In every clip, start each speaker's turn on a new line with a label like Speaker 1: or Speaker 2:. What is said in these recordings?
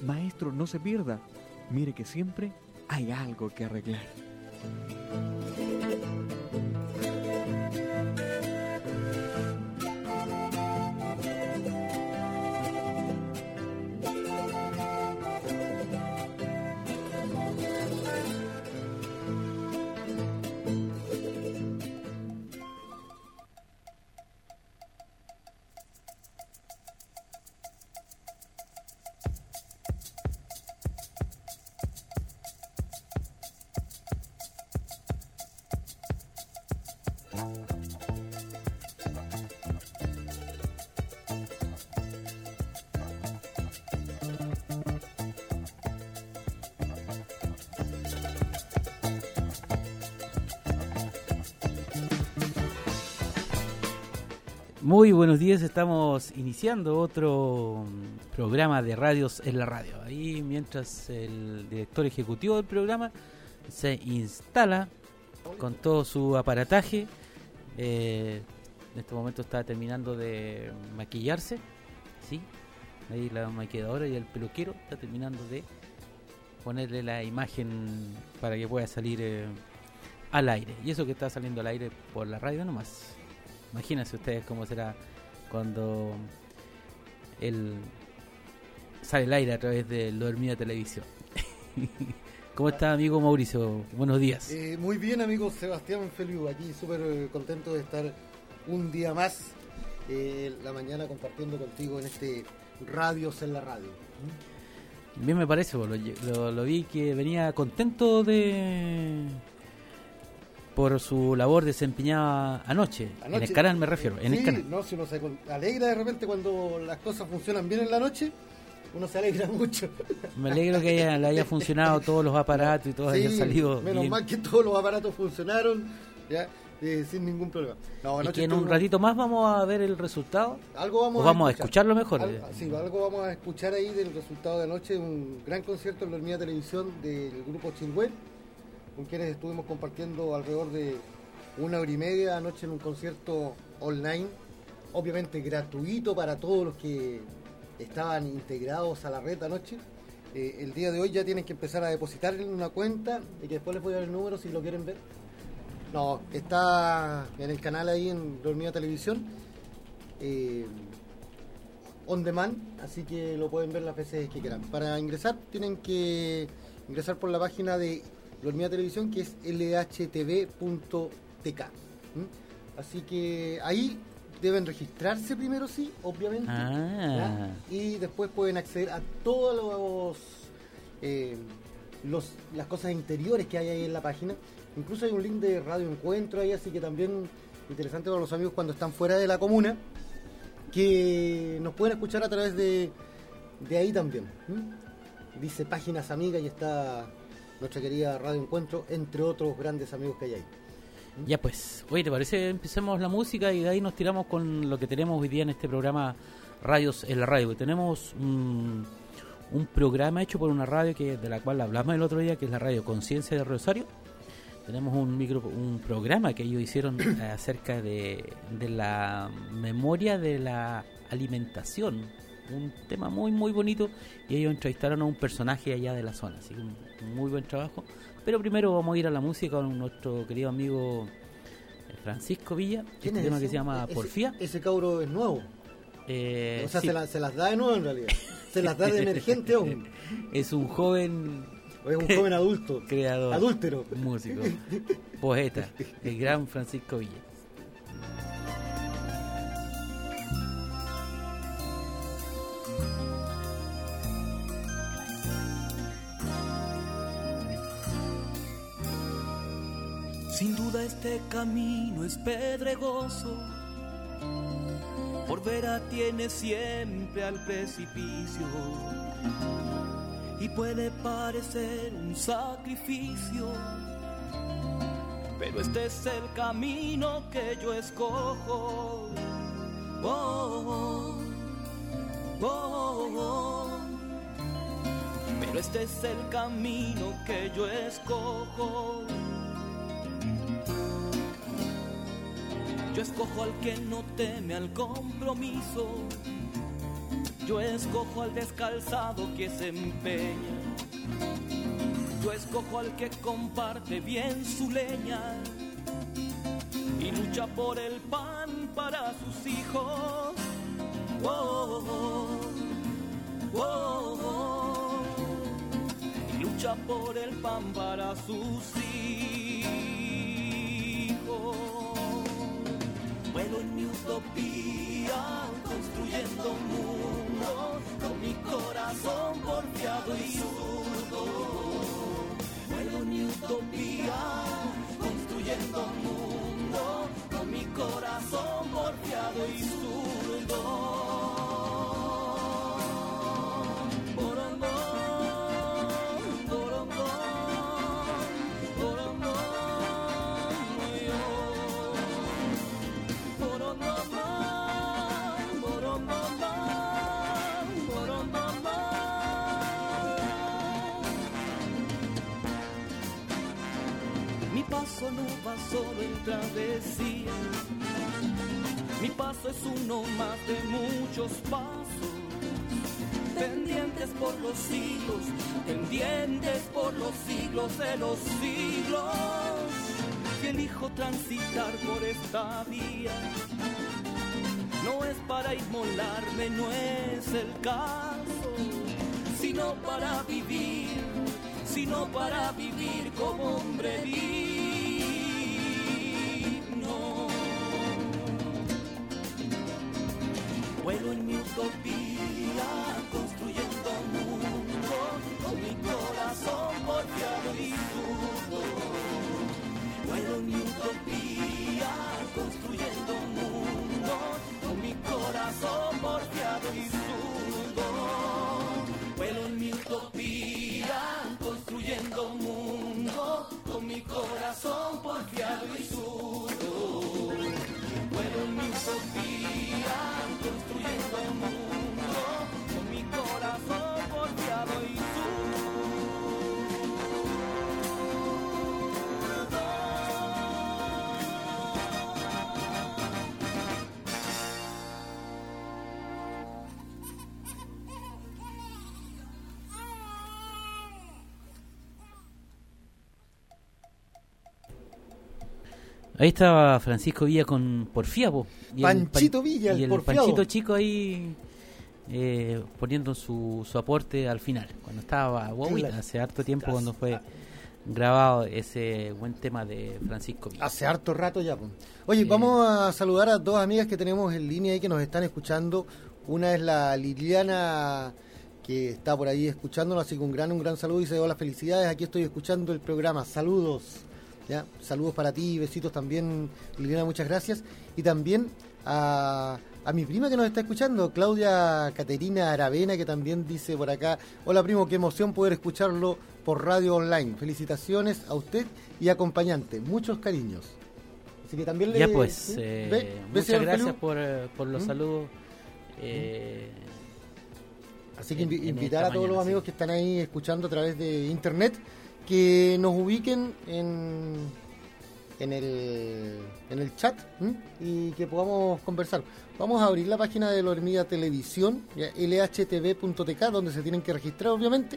Speaker 1: Maestro, no se pierda. Mire que siempre hay algo que arreglar.
Speaker 2: Muy buenos días, estamos iniciando otro programa de Radios en la Radio. Ahí mientras el director ejecutivo del programa se instala con todo su aparataje, en este momento está terminando de maquillarse, ¿sí? Ahí la maquilladora y el peluquero está terminando de ponerle la imagen para que pueda salir al aire. Y eso que está saliendo al aire por la radio nomás. Imagínense ustedes cómo será cuando sale el aire a través de Lo Hormiguita Televisión. ¿Cómo está, amigo Mauricio? Buenos días.
Speaker 3: Muy bien, amigo Sebastián Feliu, aquí súper contento de estar un día más la mañana compartiendo contigo en este Radios en la Radio.
Speaker 2: Bien me parece, lo vi que venía contento por su labor desempeñada anoche. En el canal me refiero, en el canal.
Speaker 3: No, si uno se alegra de repente cuando las cosas funcionan bien en la noche, uno se alegra mucho.
Speaker 2: Me alegro que le haya funcionado todos los aparatos y todo haya salido
Speaker 3: menos
Speaker 2: bien.
Speaker 3: mal que todos los aparatos funcionaron ya sin ningún problema.
Speaker 2: Y que en un ratito más vamos a ver el resultado.
Speaker 3: Algo
Speaker 2: vamos a escucharlo mejor.
Speaker 3: Algo vamos a escuchar ahí del resultado de anoche, un gran concierto en la Hormiguita Televisión del grupo Chilhué, con quienes estuvimos compartiendo alrededor de 1 hora y media anoche en un concierto online, obviamente gratuito para todos los que estaban integrados a la red anoche. El día de hoy ya tienen que empezar a depositar en una cuenta y que después les voy a dar el número si lo quieren ver. No, está en el canal ahí en La Hormiguita Televisión, on demand, así que lo pueden ver las veces que quieran. Para ingresar tienen que ingresar por la página de La Hormiguita Televisión, que es lhtv.tk. Así que ahí deben registrarse primero, sí, obviamente. Y después pueden acceder a todos las cosas interiores que hay ahí en la página. Incluso hay un link de Radio Encuentro ahí, así que también interesante para los amigos cuando están fuera de la comuna, que nos pueden escuchar a través de ahí también. Dice Páginas Amigas y está nuestra querida Radio Encuentro, entre otros grandes amigos que hay ahí.
Speaker 2: Ya pues, oye, ¿te parece? Empecemos la música y de ahí nos tiramos con lo que tenemos hoy día en este programa Radios en la Radio. Tenemos un programa hecho por una radio de la cual hablamos el otro día, que es la Radio Conciencia de Rosario. Tenemos un programa que ellos hicieron acerca de la memoria de la alimentación, un tema muy muy bonito, y ellos entrevistaron a un personaje allá de la zona, así que un muy buen trabajo. Pero primero vamos a ir a la música con nuestro querido amigo Francisco Villa,
Speaker 3: ¿Quién es
Speaker 2: tema
Speaker 3: ese?
Speaker 2: Que se llama Porfía.
Speaker 3: Ese cabro es nuevo. O sea,
Speaker 2: sí.
Speaker 3: se las da de nuevo en realidad. Se las da de emergente aún.
Speaker 2: Es un joven...
Speaker 3: Es un joven adulto.
Speaker 2: Creador.
Speaker 3: Adúltero.
Speaker 2: Músico. Poeta. El gran Francisco Villa.
Speaker 4: Sin duda este camino es pedregoso, por vera tiene siempre al precipicio, y puede parecer un sacrificio, pero este es el camino que yo escojo. Oh, oh, oh, oh, oh. Pero este es el camino que yo escojo. Yo escojo al que no teme al compromiso, Yo escojo al descalzado que se empeña, yo escojo al que comparte bien su leña y lucha por el pan para sus hijos. Oh, oh, oh, oh. Y lucha por el pan para sus hijos. Vuelo en mi utopía, construyendo mundos, con mi corazón porfiado y zurdo. Vuelo en mi utopía, construyendo mundos, con mi corazón porfiado y zurdo. Mi paso no va solo en travesía, mi paso es uno más de muchos pasos, pendientes por los siglos, pendientes por los siglos de los siglos, que elijo transitar por esta vía. No es para inmolarme, no es el caso, sino para vivir como hombre digno. Vuelo en mi utopía, construyendo mundos, con mi corazón porfiado y zurdo. Vuelo en mi utopía, construyendo mundos, con mi corazón porfiado y zurdo. Vuelo en mi utopía, construyendo mundo, con mi corazón porfiado y zurdo. Vuelo en mi utopía, construyendo mundo, con mi corazón porfiado y zurdo.
Speaker 2: Ahí estaba Francisco Villa con Porfía, po.
Speaker 3: Panchito Villa,
Speaker 2: y el
Speaker 3: porfiado.
Speaker 2: Panchito chico ahí poniendo su aporte al final, cuando estaba guaguita,
Speaker 3: Claro.
Speaker 2: hace harto tiempo cuando fue grabado ese buen tema de Francisco Villa.
Speaker 3: Hace harto rato ya. Po. Oye, vamos a saludar a dos amigas que tenemos en línea y que nos están escuchando. Una es la Liliana, que está por ahí escuchándonos, así que un gran saludo y dice: hola, felicidades, aquí estoy escuchando el programa, saludos. ¿Ya? Saludos para ti, besitos también, Liliana, muchas gracias. Y también a mi prima que nos está escuchando, Claudia Caterina Aravena, que también dice por acá: hola primo, qué emoción poder escucharlo por radio online. Felicitaciones a usted y acompañante, muchos cariños. Así que también le...
Speaker 2: Ya pues,
Speaker 3: ¿sí?
Speaker 2: muchas
Speaker 3: señor
Speaker 2: gracias
Speaker 3: Feliu?
Speaker 2: por los saludos.
Speaker 3: Así que
Speaker 2: en
Speaker 3: invitar
Speaker 2: esta
Speaker 3: a todos los
Speaker 2: mañana,
Speaker 3: amigos
Speaker 2: sí,
Speaker 3: que están ahí escuchando a través de internet que nos ubiquen en el chat, ¿m? Y que podamos conversar. Vamos a abrir la página de la Hormiga Televisión, ya, lhtv.tk, donde se tienen que registrar, obviamente,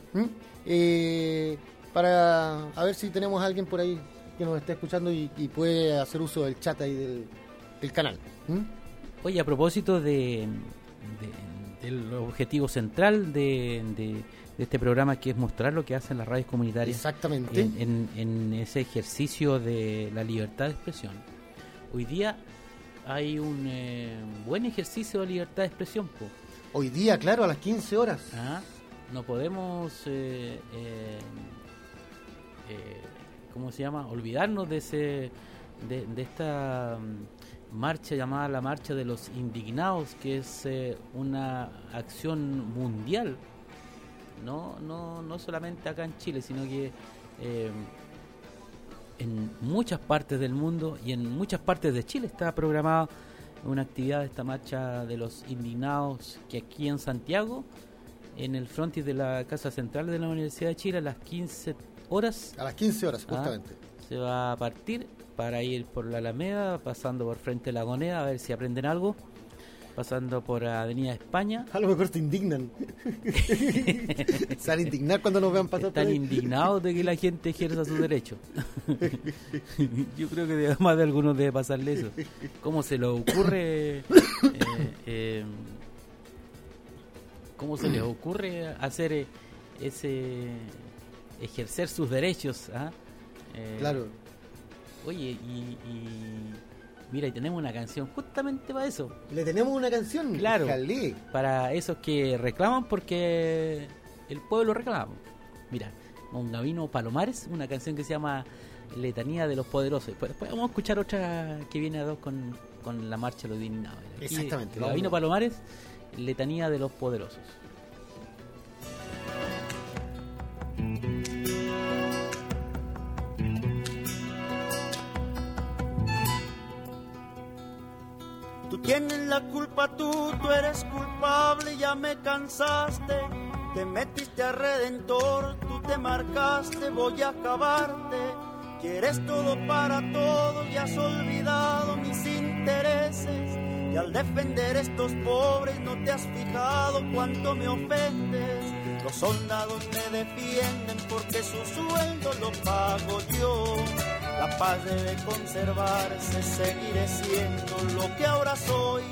Speaker 3: para a ver si tenemos a alguien por ahí que nos esté escuchando y puede hacer uso del chat ahí del canal.
Speaker 2: Oye, a propósito del objetivo central de este programa, que es mostrar lo que hacen las radios comunitarias.
Speaker 3: Exactamente.
Speaker 2: En ese ejercicio de la libertad de expresión. Hoy día hay un buen ejercicio de libertad de expresión, po.
Speaker 3: Hoy día, claro, a las 15 horas.
Speaker 2: No podemos ¿cómo se llama? Olvidarnos de esta marcha llamada la Marcha de los Indignados, que es una acción mundial, no solamente acá en Chile, sino que en muchas partes del mundo y en muchas partes de Chile está programada una actividad de esta Marcha de los Indignados, que aquí en Santiago, en el frontis de la Casa Central de la Universidad de Chile, a las 15 horas.
Speaker 3: A las 15 horas, justamente.
Speaker 2: Se va a partir para ir por la Alameda, pasando por frente de la Goneda, a ver si aprenden algo. pasando por Avenida España.
Speaker 3: A lo mejor se indignan. Se van a indignar cuando nos vean pasar
Speaker 2: Están
Speaker 3: por ahí.
Speaker 2: indignados de que la gente ejerza sus derechos. Yo creo que más de algunos debe pasarle eso. ¿Cómo se les ocurre hacer ejercer sus derechos? ¿Ah?
Speaker 3: Claro.
Speaker 2: Oye, mira, y tenemos una canción justamente para eso.
Speaker 3: Le tenemos una canción.
Speaker 2: Claro.
Speaker 3: Jalé.
Speaker 2: Para esos que reclaman porque el pueblo reclama. Mira, Don Gavino Palomares, una canción que se llama Letanía de los Poderosos. Después vamos a escuchar otra que viene a dos con la marcha de los indignados. Aquí,
Speaker 3: Exactamente.
Speaker 2: Gavino Palomares, Letanía de los Poderosos.
Speaker 5: Tú tienes la culpa, tú eres culpable, ya me cansaste. Te metiste a Redentor, tú te marcaste, voy a acabarte. Quieres todo para todo y has olvidado mis intereses. Y al defender estos pobres no te has fijado cuánto me ofendes. Los soldados me defienden porque su sueldo lo pago yo. La paz debe conservarse, seguiré siendo lo que ahora soy.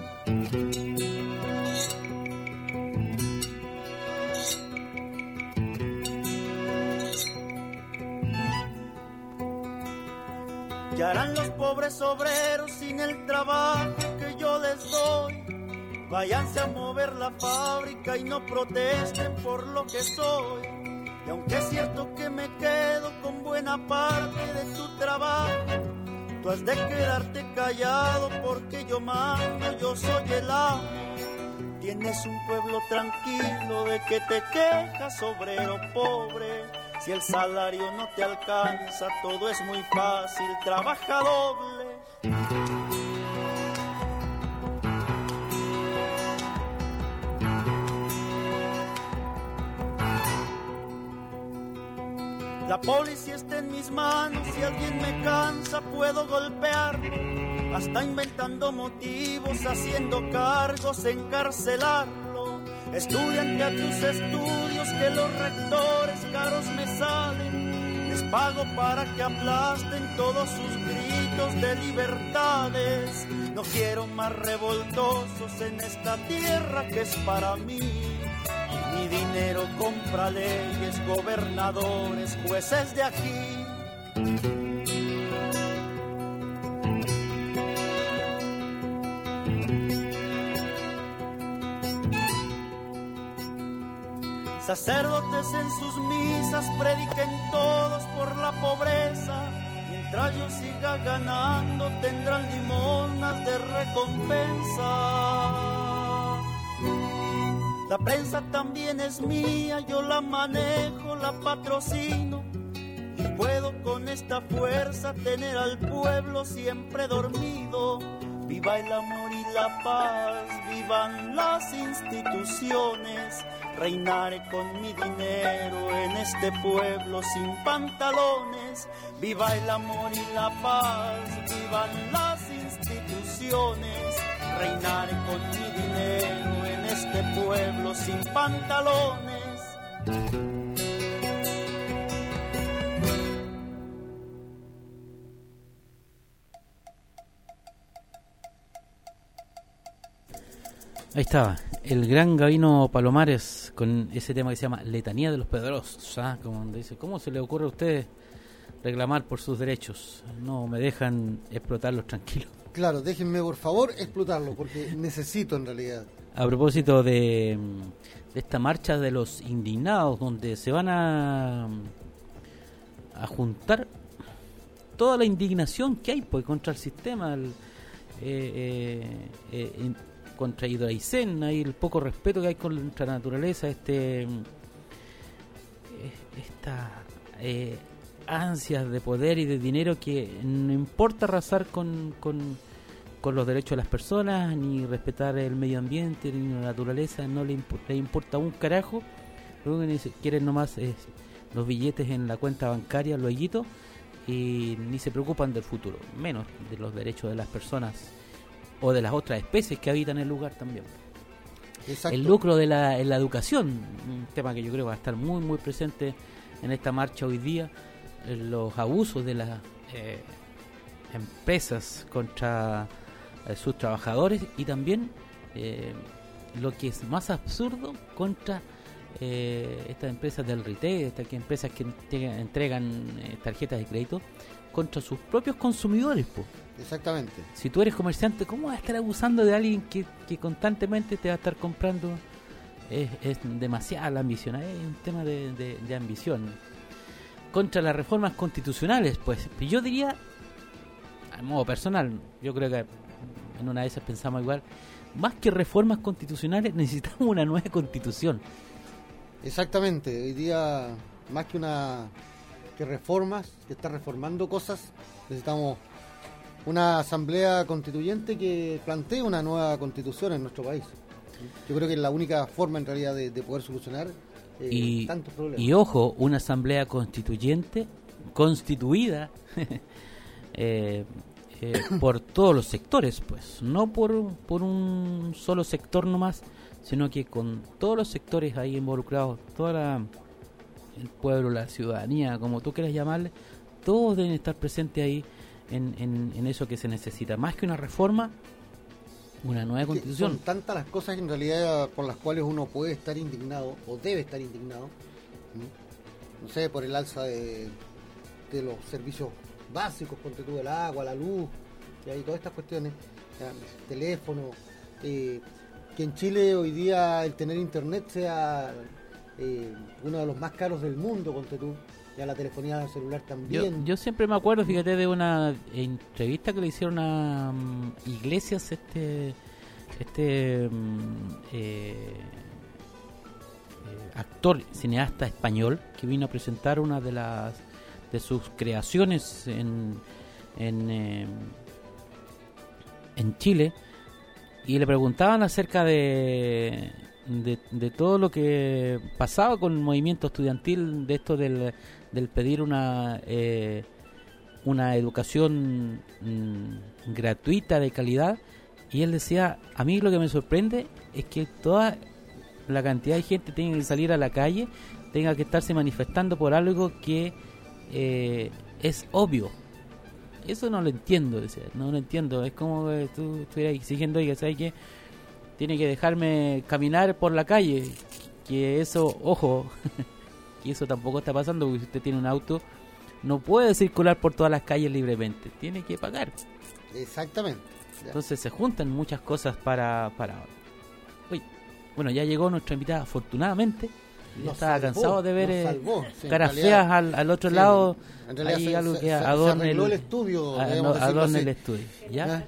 Speaker 5: ¿Qué harán los pobres obreros sin el trabajo que yo les doy? Váyanse a mover la fábrica y no protesten por lo que soy. Y aunque es cierto que me quedo con buena parte de tu trabajo, tú has de quedarte callado porque yo mando, yo soy el amo. Tienes un pueblo tranquilo de que te quejas, obrero pobre. Si el salario no te alcanza, todo es muy fácil, trabaja doble. La policía está en mis manos, si alguien me cansa puedo golpearlo. Hasta inventando motivos, haciendo cargos, encarcelarlo. Estudiante a tus estudios que los rectores caros me salen. Les pago para que aplasten todos sus gritos de libertades. No quiero más revoltosos en esta tierra que es para mí. Mi dinero compra leyes, gobernadores, jueces de aquí. Sacerdotes en sus misas prediquen todos por la pobreza. Mientras yo siga ganando tendrán limonas de recompensa. La prensa también es mía, yo la manejo, la patrocino. Y puedo con esta fuerza tener al pueblo siempre dormido. Viva el amor y la paz, vivan las instituciones. Reinaré con mi dinero en este pueblo sin pantalones. Viva el amor y la paz, vivan las instituciones. Reinaré con mi dinero en este pueblo sin pantalones.
Speaker 2: Ahí estaba, el gran Gavino Palomares con ese tema que se llama Letanía de los Poderosos. Como dice, ¿cómo se le ocurre a ustedes reclamar por sus derechos? No me dejan explotarlos tranquilos.
Speaker 3: Claro, déjenme por favor explotarlo, porque necesito en realidad.
Speaker 2: A propósito de esta marcha de los indignados, donde se van a juntar toda la indignación que hay pues contra el sistema, contra Hidroaicén, hay el poco respeto que hay contra la naturaleza, esta ansias de poder y de dinero que no importa arrasar con los derechos de las personas, ni respetar el medio ambiente, ni la naturaleza, no le importa un carajo. Lo que quieren nomás es los billetes en la cuenta bancaria, y ni se preocupan del futuro, menos de los derechos de las personas o de las otras especies que habitan el lugar también.
Speaker 3: Exacto.
Speaker 2: El lucro en la educación, un tema que yo creo va a estar muy muy presente en esta marcha hoy día, los abusos de las empresas contra sus trabajadores y también lo que es más absurdo contra estas empresas del retail, estas empresas que entregan tarjetas de crédito contra sus propios consumidores, po.
Speaker 3: Exactamente.
Speaker 2: Si tú eres comerciante, ¿cómo vas a estar abusando de alguien que constantemente te va a estar comprando? Es demasiada la ambición, es un tema de ambición. Contra las reformas constitucionales, pues yo diría, a modo personal, yo creo que en una de esas pensamos igual, más que reformas constitucionales necesitamos una nueva constitución.
Speaker 3: Exactamente, hoy día más que reformas, que está reformando cosas, necesitamos una asamblea constituyente que plantee una nueva constitución en nuestro país. Yo creo que es la única forma en realidad de poder solucionar tantos problemas.
Speaker 2: Y ojo, una asamblea constituyente constituida por todos los sectores, pues no por un solo sector nomás, sino que con todos los sectores ahí involucrados, el pueblo, la ciudadanía, como tú quieras llamarle, todos deben estar presentes ahí en eso que se necesita. Más que una reforma, una nueva constitución.
Speaker 3: Son tantas las cosas en realidad por las cuales uno puede estar indignado o debe estar indignado. No sé, por el alza de los servicios básicos, ponte tú, el agua, la luz, y todas estas cuestiones, teléfono, que en Chile hoy día el tener internet sea uno de los más caros del mundo, ponte tú, ya la telefonía celular también.
Speaker 2: Yo siempre me acuerdo, fíjate, de una entrevista que le hicieron a Iglesias, actor, cineasta español, que vino a presentar una de sus creaciones en Chile, y le preguntaban acerca de todo lo que pasaba con el movimiento estudiantil, de esto del pedir una educación gratuita, de calidad, y él decía, a mí lo que me sorprende es que toda la cantidad de gente tenga que salir a la calle, tenga que estarse manifestando por algo que es obvio. Eso no lo entiendo, decía, no lo entiendo. Es como que tú estuvieras exigiendo, oiga, ¿sabes qué? Tiene que dejarme caminar por la calle, que eso, ojo, que eso tampoco está pasando, porque si usted tiene un auto no puede circular por todas las calles libremente, tiene que pagar.
Speaker 3: Exactamente. Ya.
Speaker 2: Entonces se juntan muchas cosas para... Uy, bueno, ya llegó nuestra invitada, afortunadamente. Yo estaba cansado de ver caras feas al otro lado.
Speaker 3: En realidad
Speaker 2: hay algo que
Speaker 3: adorne el estudio.
Speaker 2: Adorne el estudio, ¿ya?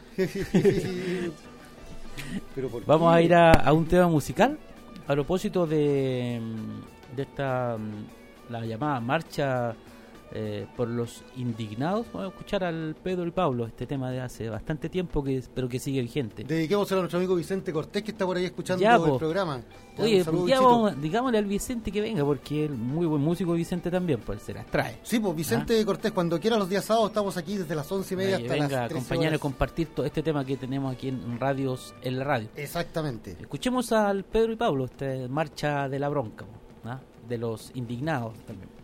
Speaker 3: Pero
Speaker 2: vamos a ir a un tema musical a propósito de esta, la llamada marcha por los indignados. Vamos a escuchar al Pedro y Pablo, este tema de hace bastante tiempo, pero que sigue vigente.
Speaker 3: Dediquémoselo a nuestro amigo Vicente Cortés, que está por ahí escuchando el programa.
Speaker 2: Oye, digámosle al Vicente que venga, porque es muy buen músico. Vicente también, pues se las trae.
Speaker 3: Sí, pues Vicente Cortés, cuando quiera, los días sábados estamos aquí desde las 11:30 hasta
Speaker 2: venga,
Speaker 3: las 13
Speaker 2: acompañar
Speaker 3: horas.
Speaker 2: y compartir todo este tema que tenemos aquí en la radio.
Speaker 3: Exactamente.
Speaker 2: Escuchemos al Pedro y Pablo, esta marcha de la bronca, ¿no? De los indignados también.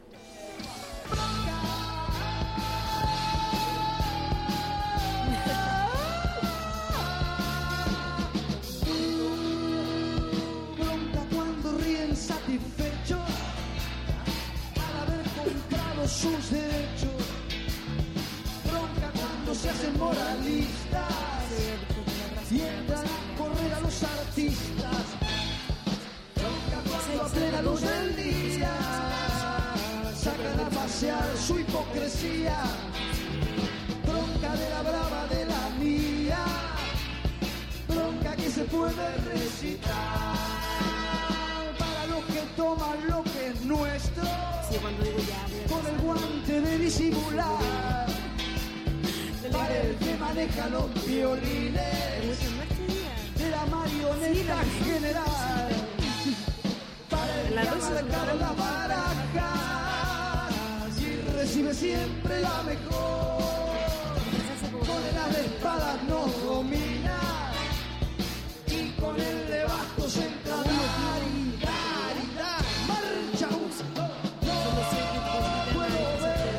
Speaker 6: Bronca cuando ríen satisfechos al haber comprado sus derechos. Bronca cuando se hacen moralistas y entran a correr a los artistas. Bronca cuando a plena luz del día sacan a pasear su hipocresía. Bronca de la brava de la mía, bronca que se puede recitar para los que toman lo que es nuestro, con el guante de disimular, para el que maneja los violines de la marioneta general, para el que marca la baraja y recibe siempre la mejor. Con las espadas nos domina con el de bastos entra dar y dar y dar. Marcha un puedo ver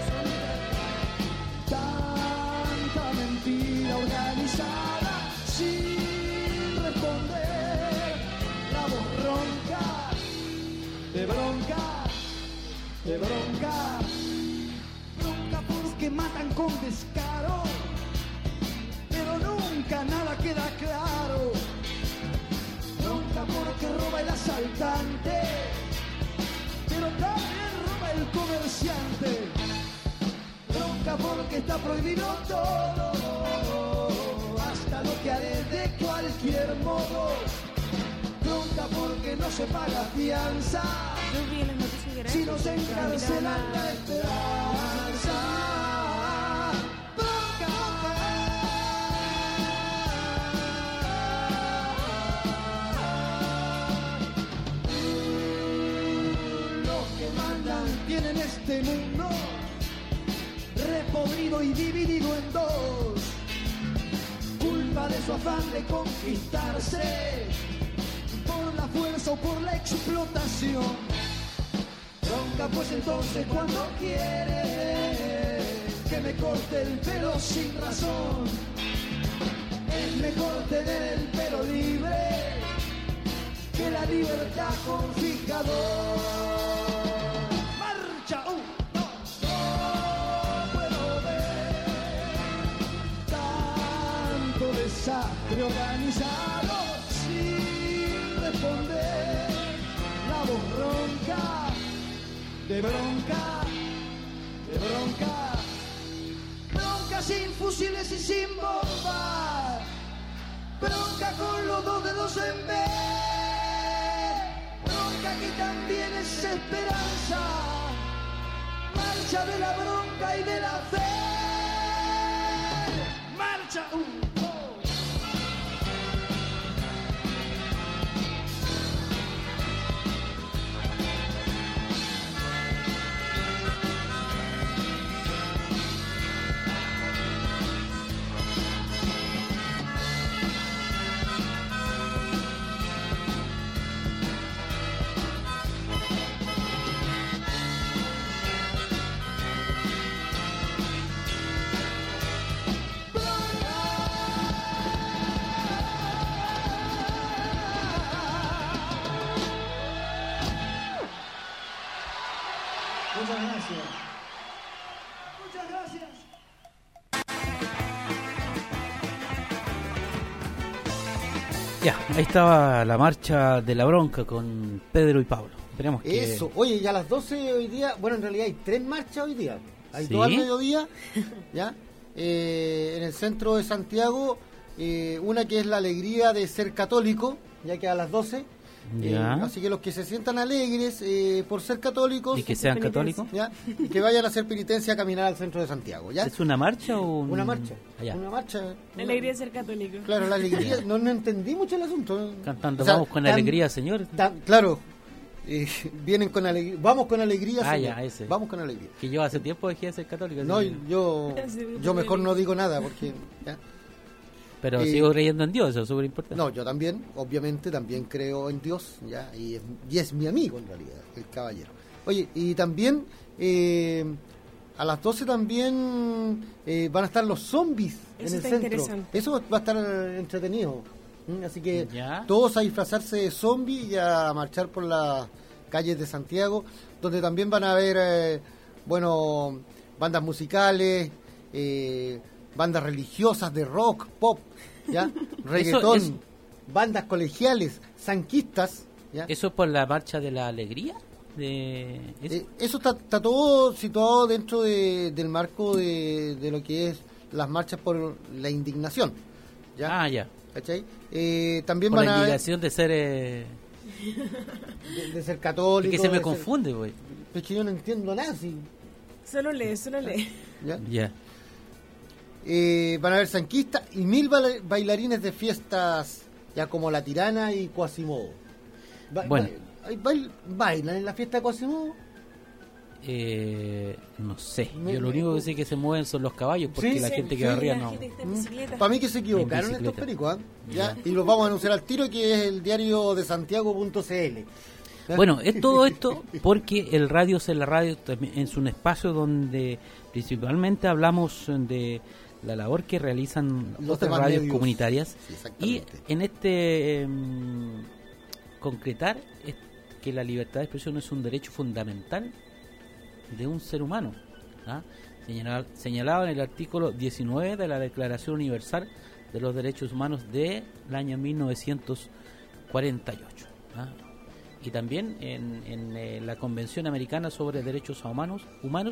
Speaker 6: tanta mentira organizada sin responder. La voz ronca de bronca, de bronca, bronca porque matan con descaro, pero nunca nada queda claro. Bronca porque roba el asaltante, pero también roba el comerciante. Bronca porque está prohibido todo, hasta lo que haré de cualquier modo. Bronca porque no se paga fianza, si nos encarcelan la esperanza. Bronca, los que mandan tienen este mundo repodrido y dividido en dos, culpa de su afán de conquistarse por la fuerza o por la explotación. Bronca pues entonces cuando quiere que me corte el pelo sin razón, es mejor tener el pelo libre que la libertad con fijador. Marcha, no puedo ver tanto desastre organizado sin responder. La voz ronca de bronca, de bronca, bronca sin fusiles y sin bombas, bronca con los dos dedos en B, bronca que también es esperanza, marcha de la bronca y de la fe, marcha. Muchas gracias. Muchas gracias.
Speaker 2: Ya, ahí estaba la marcha de la bronca con Pedro y Pablo. Esperemos que...
Speaker 3: Eso, oye, ya a las 12 hoy día, bueno, en realidad hay 3 marchas hoy día. Hay
Speaker 2: ¿Sí?
Speaker 3: 2 al mediodía, ¿ya? En el centro de Santiago, una que es la alegría de ser católico, ya que a las 12.
Speaker 2: Ya.
Speaker 3: Así que los que se sientan alegres por ser católicos,
Speaker 2: ¿Y que sean católicos?
Speaker 3: ¿ya? Y que vayan a hacer penitencia a caminar al centro de Santiago, ¿ya?
Speaker 2: ¿Es una marcha o
Speaker 3: Una marcha.
Speaker 2: Allá.
Speaker 3: Una marcha.
Speaker 7: La alegría de ser católico.
Speaker 3: Claro, la alegría. No entendí mucho el asunto.
Speaker 2: Cantando,
Speaker 3: O sea,
Speaker 2: vamos con
Speaker 3: tan-
Speaker 2: alegría, señor.
Speaker 3: Claro. Vienen con alegría. Vamos con alegría.
Speaker 2: Ah,
Speaker 3: señor.
Speaker 2: ya, ese.
Speaker 3: Vamos con alegría.
Speaker 2: Que yo hace tiempo dejé de ser católico.
Speaker 3: No,
Speaker 2: así que-
Speaker 3: yo mejor no digo nada porque... ¿ya?
Speaker 2: Pero sigo creyendo en Dios, eso es súper importante.
Speaker 3: No, yo también, obviamente, también creo en Dios, ¿ya? Y es mi amigo en realidad, el caballero. Oye, y también a las 12 también van a estar los zombies en
Speaker 7: Eso
Speaker 3: el
Speaker 7: está
Speaker 3: centro.
Speaker 7: interesante.
Speaker 3: Eso va a estar entretenido. Así que
Speaker 2: Ya.
Speaker 3: todos a disfrazarse de zombies y a marchar por las calles de Santiago, donde también van a haber, bueno, bandas musicales, bandas religiosas de rock, pop, ¿ya? Reggaetón,
Speaker 2: eso-
Speaker 3: bandas colegiales, sanquistas, ¿ya?
Speaker 2: ¿Eso es por la marcha de la alegría? ¿Eso?
Speaker 3: Eso está todo situado dentro del marco de lo que es las marchas por la indignación, ¿ya?
Speaker 2: Ah, ya.
Speaker 3: ¿Cachai? También
Speaker 2: Por
Speaker 3: van
Speaker 2: la
Speaker 3: a
Speaker 2: indignación de ser...
Speaker 3: de ser católico.
Speaker 2: Es que se me
Speaker 3: de ser-
Speaker 2: confunde, güey.
Speaker 3: Es que yo no entiendo nada, sí,
Speaker 7: Solo lee.
Speaker 3: ¿ya?
Speaker 2: Ya.
Speaker 3: Van a haber sanquistas y 1000 bailarines de fiestas, ya como La Tirana y Quasimodo.
Speaker 2: Bueno.
Speaker 3: ¿Bailan en la fiesta de Quasimodo?
Speaker 2: No sé, yo lo único que sé que se mueven son los caballos, porque
Speaker 3: Sí,
Speaker 2: la
Speaker 3: sí,
Speaker 2: gente que
Speaker 7: Sí,
Speaker 2: arriba
Speaker 7: la
Speaker 2: no.
Speaker 7: gente está en bicicleta.
Speaker 3: Para mí que se equivocaron
Speaker 2: En
Speaker 3: estos
Speaker 2: bicicleta.
Speaker 3: pericos, ¿ya?
Speaker 2: Ya.
Speaker 3: Y los vamos a anunciar al tiro, que es el diario de Santiago.cl.
Speaker 2: Bueno, es todo esto porque el Radio es la radio, también es un espacio donde principalmente hablamos de la labor que realizan
Speaker 3: Los
Speaker 2: otras
Speaker 3: demás
Speaker 2: radios
Speaker 3: medios.
Speaker 2: comunitarias,
Speaker 3: Sí,
Speaker 2: y
Speaker 3: exactamente.
Speaker 2: en este concretar es que la libertad de expresión es un derecho fundamental de un ser humano, ¿ah? Señalado en el artículo 19 de la Declaración Universal de los Derechos Humanos del año 1948, ¿ah? Y también en la Convención Americana sobre Derechos Humanos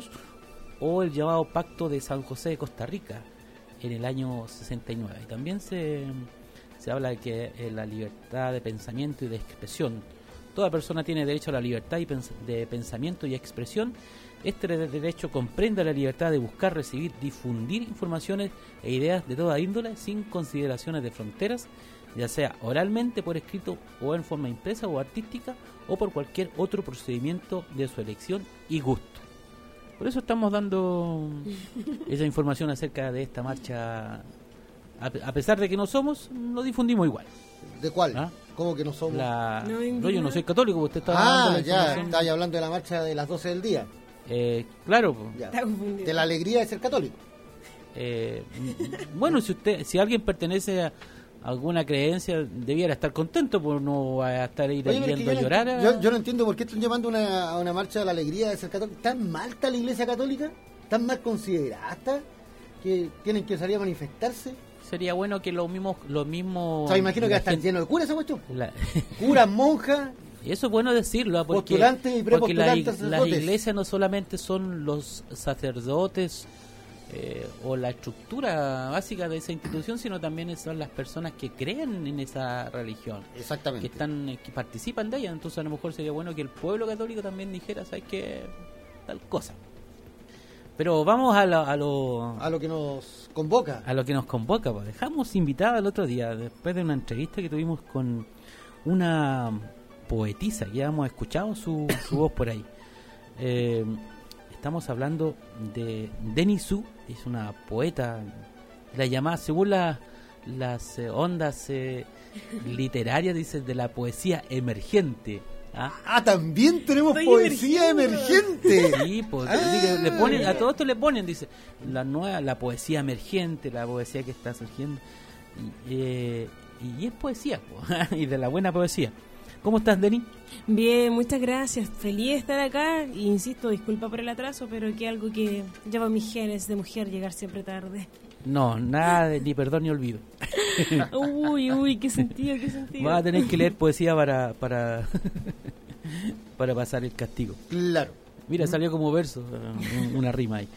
Speaker 2: o el llamado Pacto de San José de Costa Rica en el año 69. Y también se habla de que la libertad de pensamiento y de expresión, toda persona tiene derecho a la libertad de pensamiento y expresión. Este derecho comprende la libertad de buscar, recibir, difundir informaciones e ideas de toda índole sin consideraciones de fronteras, ya sea oralmente, por escrito o en forma impresa o artística, o por cualquier otro procedimiento de su elección y gusto. Por eso estamos dando esa información acerca de esta marcha. A pesar de que no somos, lo difundimos igual.
Speaker 3: ¿De cuál?
Speaker 2: ¿Ah?
Speaker 3: ¿Cómo que no somos?
Speaker 2: No, yo no soy católico, usted está dando la
Speaker 3: Ya,
Speaker 2: información.
Speaker 3: estáis hablando de la marcha de las 12 del día.
Speaker 2: Claro, po.
Speaker 3: Ya.
Speaker 7: Está confundido.
Speaker 3: De la alegría de ser católico.
Speaker 2: Bueno, si alguien pertenece a alguna creencia, debiera estar contento, pues no va a estar ahí
Speaker 3: Oye, pero es que
Speaker 2: yendo a llorar.
Speaker 3: yo no entiendo por qué están llamando a una marcha de la alegría de ser católico. ¿Tan mal está la iglesia católica? ¿Tan mal considerada está? Que tienen que salir a manifestarse.
Speaker 2: Sería bueno que lo mismo
Speaker 3: O sea, imagino que va a estar lleno de curas esa cuestión.
Speaker 2: la-
Speaker 3: Curas, monjas.
Speaker 2: Y eso es bueno decirlo, ¿ah? Porque,
Speaker 3: Postulantes y
Speaker 2: porque
Speaker 3: prepostulantes
Speaker 2: las
Speaker 3: sacerdotes.
Speaker 2: iglesias no solamente son los sacerdotes o la estructura básica de esa institución, sino también son las personas que creen en esa religión,
Speaker 3: Exactamente.
Speaker 2: que participan de ella. Entonces a lo mejor sería bueno que el pueblo católico también dijera, ¿sabes qué? Tal cosa. Pero vamos a
Speaker 3: lo que nos convoca.
Speaker 2: a lo que nos convoca. Pues. Dejamos invitada el otro día, después de una entrevista que tuvimos con una poetisa, ya hemos escuchado su voz por ahí. Estamos hablando de Deni Su, es una poeta, la llamada, según las ondas literarias, dice, de la poesía emergente. ¿Ah?
Speaker 3: También tenemos
Speaker 7: Estoy emergiendo.
Speaker 3: emergente.
Speaker 2: Sí, pues,
Speaker 3: Ah.
Speaker 2: le ponen, a todo esto le ponen, dice, la poesía emergente, la poesía que está surgiendo. Y es poesía, po, y de la buena poesía. ¿Cómo estás, Deni?
Speaker 7: Bien, muchas gracias. Feliz de estar acá. E insisto, disculpa por el atraso, pero que algo que lleva mis genes de mujer llegar siempre tarde.
Speaker 2: No, nada de ni perdón ni olvido.
Speaker 7: Uy, qué sentido, qué sentido.
Speaker 2: Vas a tener que leer poesía para para pasar el castigo.
Speaker 3: Claro.
Speaker 2: Mira, salió como verso, una rima ahí.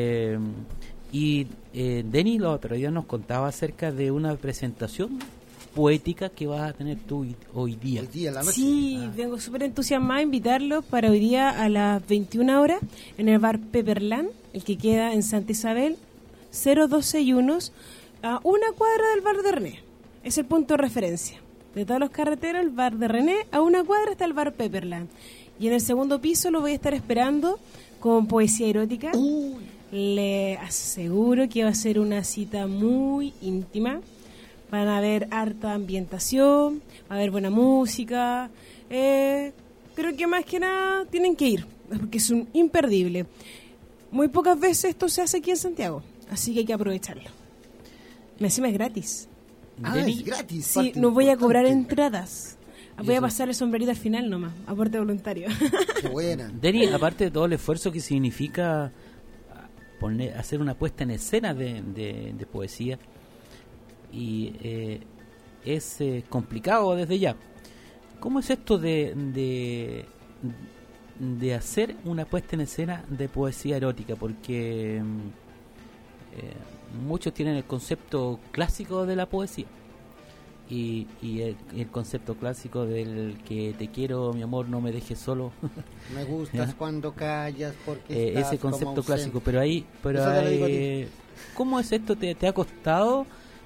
Speaker 2: Deni, la otra día nos contaba acerca de una presentación poética que vas a tener tú hoy día.
Speaker 3: Hoy día en la noche.
Speaker 7: Sí, vengo súper entusiasmada a invitarlos para hoy día a las 21 horas en el bar Pepperland, el que queda en Santa Isabel, 0261, a una cuadra del bar de René. Es el punto de referencia. De todos los carreteros, el bar de René, a una cuadra está el bar Pepperland. Y en el segundo piso lo voy a estar esperando con poesía erótica. Le aseguro que va a ser una cita muy íntima. Van a haber harta ambientación, va a haber buena música. Creo que más que nada tienen que ir, porque es un imperdible. Muy pocas veces esto se hace aquí en Santiago, así que hay que aprovecharlo. Encima es gratis.
Speaker 2: Deni,
Speaker 3: Es gratis.
Speaker 7: Sí,
Speaker 3: parte
Speaker 7: no voy a cobrar
Speaker 3: importante.
Speaker 7: entradas. Voy a pasar el sombrerito al final nomás, aporte voluntario.
Speaker 3: Qué buena.
Speaker 2: Deni, aparte de todo el esfuerzo que significa hacer una puesta en escena de poesía, y es complicado desde ya. ¿Cómo es esto de hacer una puesta en escena de poesía erótica? Porque muchos tienen el concepto clásico de la poesía y el concepto clásico del que te quiero, mi amor, no me dejes solo.
Speaker 3: Me gustas cuando callas porque estás
Speaker 2: Ese concepto
Speaker 3: como
Speaker 2: clásico,
Speaker 3: ausente.
Speaker 2: pero
Speaker 3: Eso te lo digo a ti.
Speaker 2: ¿cómo es esto? ¿Te ha costado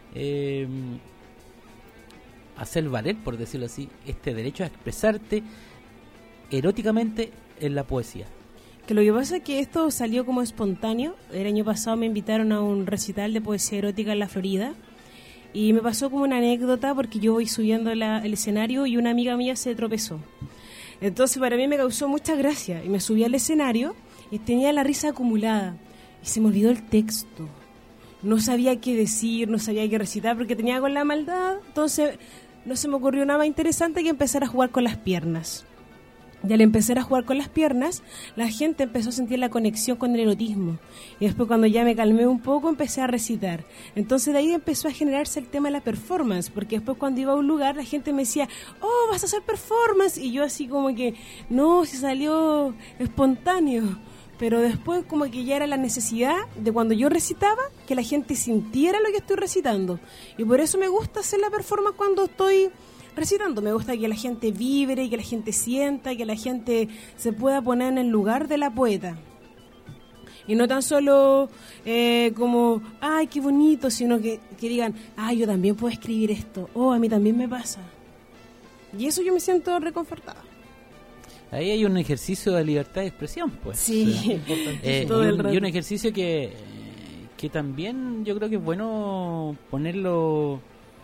Speaker 2: hacer valer, por decirlo así, este derecho a expresarte eróticamente en la poesía?
Speaker 7: Que lo que pasa es que esto salió como espontáneo. El año pasado me invitaron a un recital de poesía erótica en la Florida y me pasó como una anécdota porque yo voy subiendo el escenario y una amiga mía se tropezó. Entonces para mí me causó mucha gracia y me subí al escenario y tenía la risa acumulada y se me olvidó el texto. No sabía qué decir, no sabía qué recitar porque tenía con la maldad. Entonces no se me ocurrió nada más interesante que empezar a jugar con las piernas. Y al empezar a jugar con las piernas, la gente empezó a sentir la conexión con el erotismo. Y después cuando ya me calmé un poco, empecé a recitar. Entonces de ahí empezó a generarse el tema de la performance, porque después cuando iba a un lugar, la gente me decía, oh, vas a hacer performance. Y yo así como que, no, si salió espontáneo. Pero después como que ya era la necesidad de cuando yo recitaba, que la gente sintiera lo que estoy recitando. Y por eso me gusta hacer la performance cuando estoy recitando. Me gusta que la gente vibre, que la gente sienta, que la gente se pueda poner en el lugar de la poeta. Y no tan solo como, ay, qué bonito, sino que digan, ay, yo también puedo escribir esto, oh, a mí también me pasa. Y eso yo me siento reconfortada.
Speaker 2: Ahí hay un ejercicio de libertad de expresión, pues.
Speaker 7: Sí,
Speaker 2: todo el rato. Y un ejercicio que también yo creo que es bueno ponerlo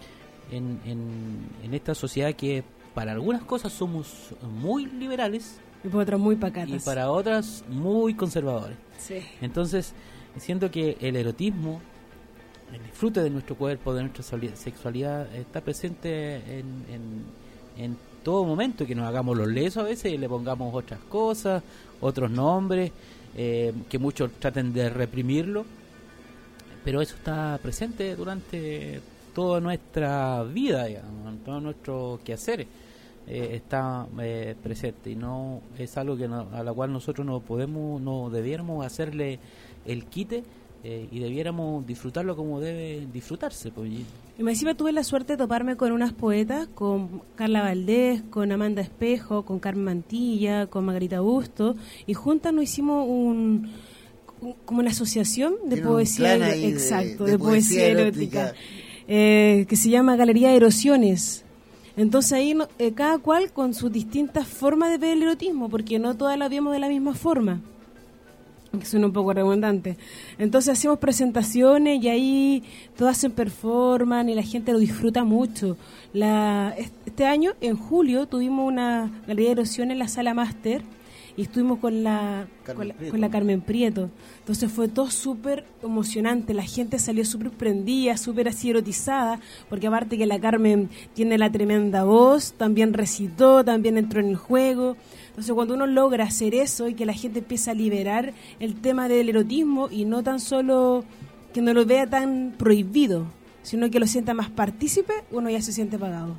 Speaker 2: en esta sociedad que para algunas cosas somos muy liberales
Speaker 7: y para otras muy pacatas
Speaker 2: y para otras muy conservadores.
Speaker 7: Sí.
Speaker 2: Entonces siento que el erotismo, el disfrute de nuestro cuerpo, de nuestra sexualidad está presente en todo momento, que nos hagamos los lesos a veces y le pongamos otras cosas, otros nombres, que muchos traten de reprimirlo, pero eso está presente durante toda nuestra vida, digamos, en todos nuestros quehaceres está presente, y no es algo que a la cual nosotros no debiéramos hacerle el quite, y debiéramos disfrutarlo como debe disfrutarse, pues.
Speaker 7: Y encima tuve la suerte de toparme con unas poetas, con Carla Valdés, con Amanda Espejo, con Carmen Mantilla, con Margarita Busto, y juntas nos hicimos como una asociación de poesía, de poesía erótica. Que se llama Galería de Erosiones. Entonces ahí cada cual con sus distintas formas de ver el erotismo, porque no todas la vemos de la misma forma, que suena un poco redundante. Entonces hacemos presentaciones y ahí todas hacen performance y la gente lo disfruta mucho. Este año, en julio, tuvimos una Galería de Erosiones en la Sala Máster y estuvimos con la Carmen Prieto. Entonces fue todo súper emocionante, la gente salió súper prendida, súper así erotizada, porque aparte que la Carmen tiene la tremenda voz, también recitó, también entró en el juego. Entonces cuando uno logra hacer eso y que la gente empieza a liberar el tema del erotismo y no tan solo que no lo vea tan prohibido, sino que lo sienta más partícipe, uno ya se siente pagado.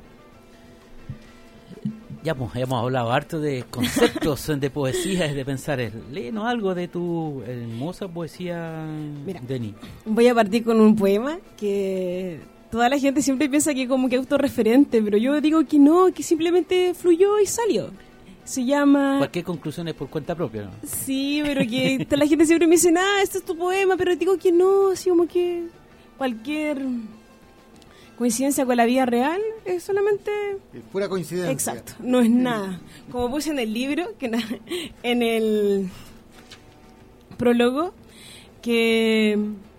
Speaker 2: Ya pues, hemos hablado harto de conceptos de poesía y de pensar. Léenos algo de tu hermosa poesía, Denis.
Speaker 7: Voy a partir con un poema que toda la gente siempre piensa que como que autorreferente, pero yo digo que no, que simplemente fluyó y salió. Se llama...
Speaker 2: Cualquier conclusión es por cuenta propia, ¿no?
Speaker 7: Sí, pero que la gente siempre me dice, este es tu poema, pero digo que no, así como que cualquier coincidencia con la vida real es solamente...
Speaker 3: Es pura coincidencia.
Speaker 7: Exacto, no es nada. Como puse en el libro, en el prólogo, que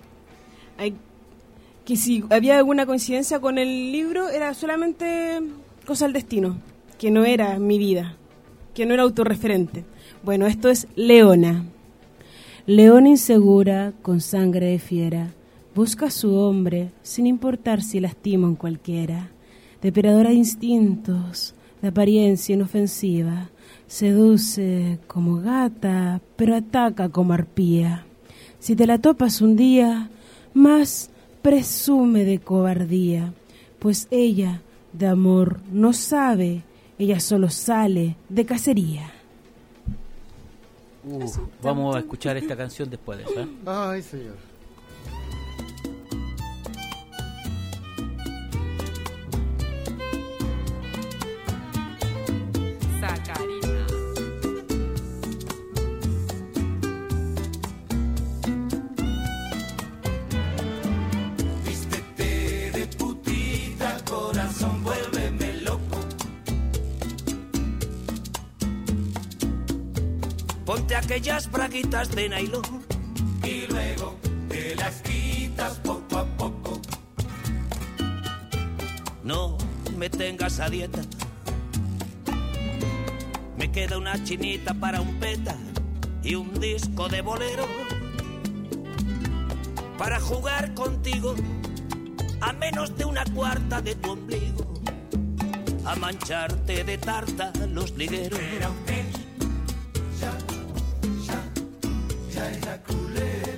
Speaker 7: si había alguna coincidencia con el libro, era solamente cosa del destino, que no era mi vida, que no era autorreferente. Bueno, esto es Leona. Leona insegura, con sangre de fiera, busca a su hombre, sin importar si lastima en cualquiera. Depredadora de instintos, de apariencia inofensiva, seduce como gata, pero ataca como arpía. Si te la topas un día, más presume de cobardía, pues ella de amor no sabe, ella solo sale de cacería.
Speaker 2: Vamos a escuchar esta canción después de eso, ¿eh?
Speaker 3: Ay, señor.
Speaker 8: Sacarina.
Speaker 9: Vístete de putita, corazón, vuélveme loco.
Speaker 10: Ponte aquellas braguitas de nylon
Speaker 9: y luego te las quitas poco a poco.
Speaker 10: No me tengas a dieta. Me queda una chinita para un peta y un disco de bolero para jugar contigo a menos de una cuarta de tu ombligo, a mancharte de tarta los ligueros.
Speaker 9: Era usted, ya eyaculé,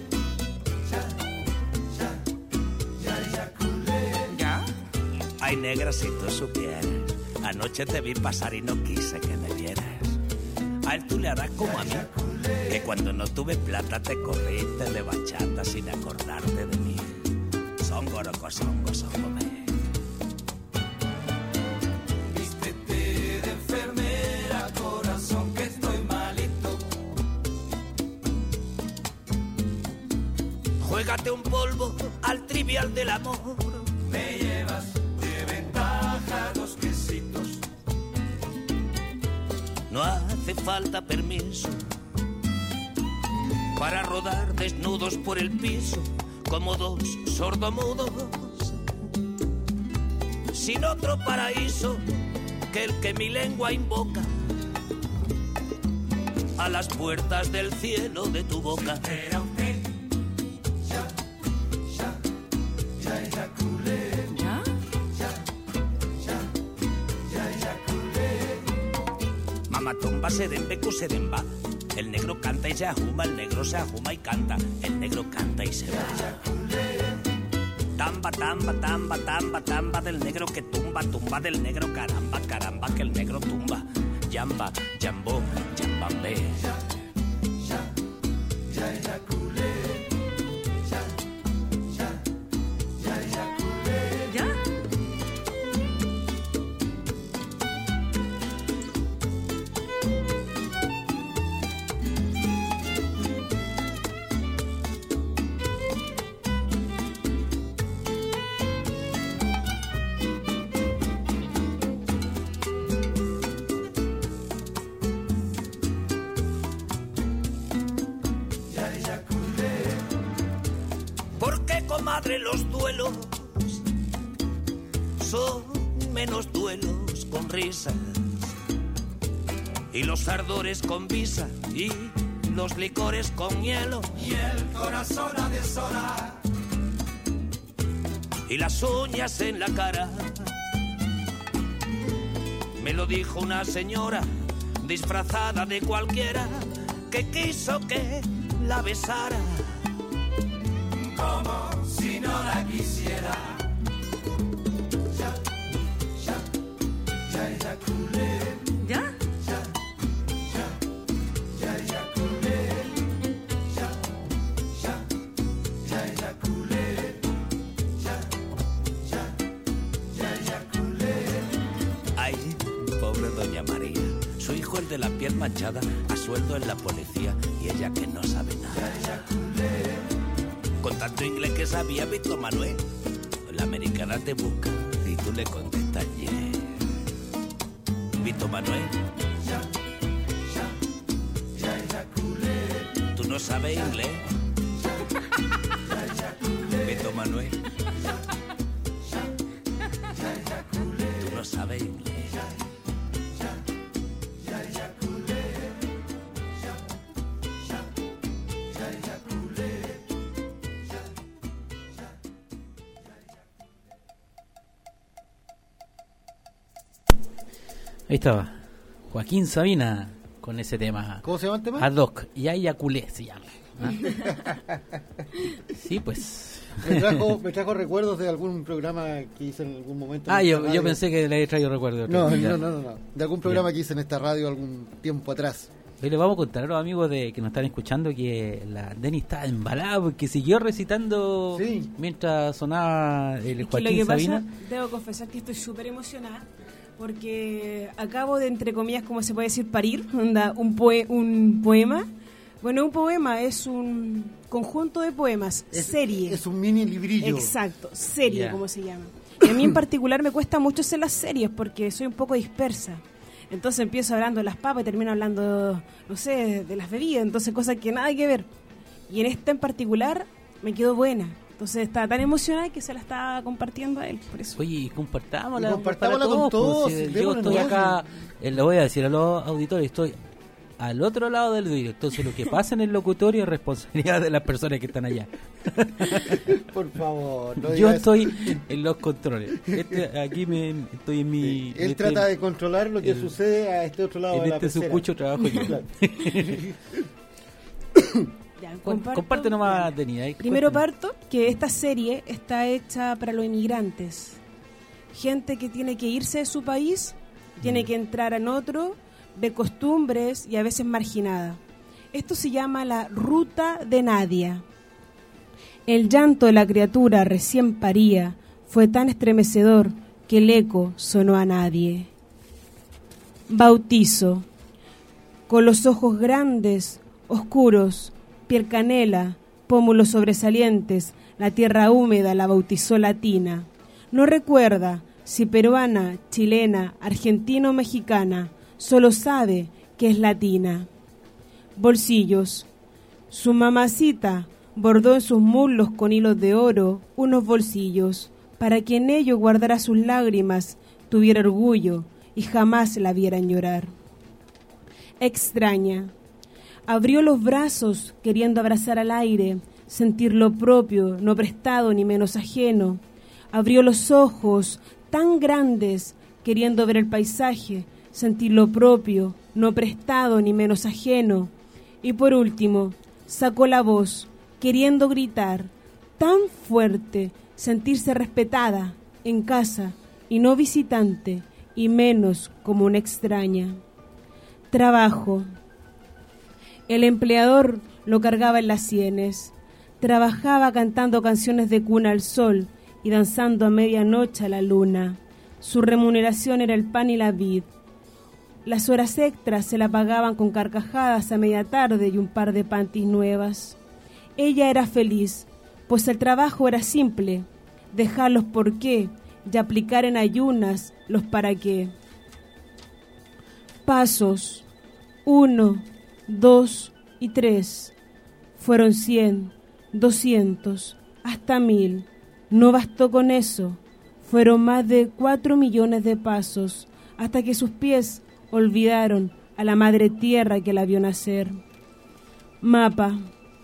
Speaker 9: ya eyaculé.
Speaker 10: ¿Ya? Ay, negra, si tú supieras, anoche te vi pasar y no quise que me vieras. A él tú le harás como a mí, que cuando no tuve plata te corriste de bachata sin acordarte de mí. Songoroco, songo, songome.
Speaker 9: Vístete de enfermera, corazón, que estoy malito.
Speaker 10: Juégate un polvo al trivial del amor.
Speaker 9: Me llevas de ventaja 2 quesitos.
Speaker 10: No hace falta permiso para rodar desnudos por el piso como dos sordomudos, sin otro paraíso que el que mi lengua invoca a las puertas del cielo de tu boca.
Speaker 9: Era usted, ya eyaculé.
Speaker 8: ¿Ya?
Speaker 9: Ya eyaculé.
Speaker 10: Mamatumba, serembeco, seremba. El negro canta y se ajuma, el negro se ajuma y canta, el negro canta y se va. Tamba, tamba, tamba, tamba, tamba del negro que tumba, tumba del negro, caramba, caramba que el negro tumba. Yamba, yambó, yambambé.
Speaker 9: Ya eyaculé. Ya eyaculé.
Speaker 8: ¿Ya?
Speaker 10: ¿Por qué, comadre, los duelos son menos duelos con risas? Y los ardores con visa y los licores con hielo.
Speaker 9: Y el corazón a deshora.
Speaker 10: Y las uñas en la cara. Me lo dijo una señora disfrazada de cualquiera que quiso que la besara.
Speaker 9: Como si no la quisiera. Ya eyaculé.
Speaker 8: ¿Ya?
Speaker 9: Ya eyaculé. Ya eyaculé. Ya eyaculé.
Speaker 10: Ay, pobre doña María. Su hijo, el de la piel manchada, a sueldo en la policía y ella que no sabe nada. Con tanto inglés que sabía Víctor Manuel, la americana te busca y tú le contestas yeah. Víctor Manuel,
Speaker 9: Ya eyaculé.
Speaker 10: ¿tú no sabes inglés? Víctor Manuel, ¿tú no sabes inglés?
Speaker 9: Ya eyaculé. Ya eyaculé.
Speaker 2: Ahí estaba Joaquín Sabina con ese tema.
Speaker 3: ¿Cómo se llama el tema?
Speaker 2: Ad hoc, y Ayaculé se llama. ¿Ah? Sí, pues.
Speaker 3: Me trajo recuerdos de algún programa que hice en algún momento.
Speaker 2: Ah,
Speaker 3: en esta
Speaker 2: yo
Speaker 3: radio.
Speaker 2: pensé que le había traído recuerdos.
Speaker 3: No.
Speaker 2: Ya.
Speaker 3: De algún programa que hice en esta radio algún tiempo atrás.
Speaker 2: Hoy les vamos a contar a los amigos que nos están escuchando que la Denny está embalada porque siguió recitando
Speaker 3: Sí.
Speaker 2: mientras sonaba el
Speaker 7: Es que lo
Speaker 2: Joaquín
Speaker 7: que
Speaker 2: Sabina.
Speaker 7: pasa, debo confesar que estoy súper emocionada porque acabo de, entre comillas, como se puede decir, parir un poema. Bueno, un poema es un conjunto de poemas, serie.
Speaker 3: Es un mini librillo.
Speaker 7: Exacto, serie,
Speaker 2: Ya.
Speaker 7: como se llama. Y a mí en particular me cuesta mucho hacer las series porque soy un poco dispersa. Entonces empiezo hablando de las papas y termino hablando, no sé, de las bebidas, entonces cosas que nada que ver. Y en esta en particular me quedó buena. Entonces estaba tan emocionada que se la estaba compartiendo a él, por eso.
Speaker 2: Oye, y compartámosla
Speaker 3: Compartámosla
Speaker 2: para
Speaker 3: con todos,
Speaker 2: pues,
Speaker 3: sí,
Speaker 2: yo
Speaker 3: démosle
Speaker 2: estoy
Speaker 3: negocio.
Speaker 2: acá, le voy a decir a los auditores, estoy al otro lado del vidrio. Entonces lo que pasa en el locutorio es responsabilidad de las personas que están allá.
Speaker 3: Por favor, no
Speaker 2: Yo
Speaker 3: diga eso.
Speaker 2: estoy en los controles. Aquí estoy en mi...
Speaker 3: Él trata de controlar lo que sucede a este otro lado
Speaker 2: en
Speaker 3: de la
Speaker 2: este
Speaker 3: pecera.
Speaker 2: sucucho trabajo yo.
Speaker 3: Claro.
Speaker 7: Ya,
Speaker 2: Comparte nomás, Denis. ahí,
Speaker 7: Primero
Speaker 2: cuéntame.
Speaker 7: parto que esta serie está hecha para los inmigrantes. Gente que tiene que irse de su país, tiene que entrar en otro, ver costumbres y a veces marginada. Esto se llama la Ruta de Nadia. El llanto de la criatura recién paría fue tan estremecedor que el eco sonó a nadie. Bautizo. Con los ojos grandes, oscuros, piel canela, pómulos sobresalientes, la tierra húmeda la bautizó latina. No recuerda si peruana, chilena, argentina o mexicana, solo sabe que es latina. Bolsillos. Su mamacita bordó en sus muslos con hilos de oro unos bolsillos, para que en ellos guardara sus lágrimas, tuviera orgullo y jamás la vieran llorar. Extraña. Abrió los brazos queriendo abrazar al aire, sentir lo propio, no prestado ni menos ajeno. Abrió los ojos tan grandes queriendo ver el paisaje, sentir lo propio, no prestado ni menos ajeno. Y por último, sacó la voz queriendo gritar tan fuerte, sentirse respetada en casa y no visitante y menos como una extraña. Trabajo. El empleador lo cargaba en las sienes. Trabajaba cantando canciones de cuna al sol y danzando a medianoche a la luna. Su remuneración era el pan y la vid. Las horas extras se la pagaban con carcajadas a media tarde y un par de panties nuevas. Ella era feliz, pues el trabajo era simple, dejar los por qué y aplicar en ayunas los para qué. Pasos 1, 2 y 3. Fueron 100, 200, hasta 1000. No bastó con eso. Fueron más de 4 millones de pasos, hasta que sus pies olvidaron a la madre tierra que la vio nacer. Mapa.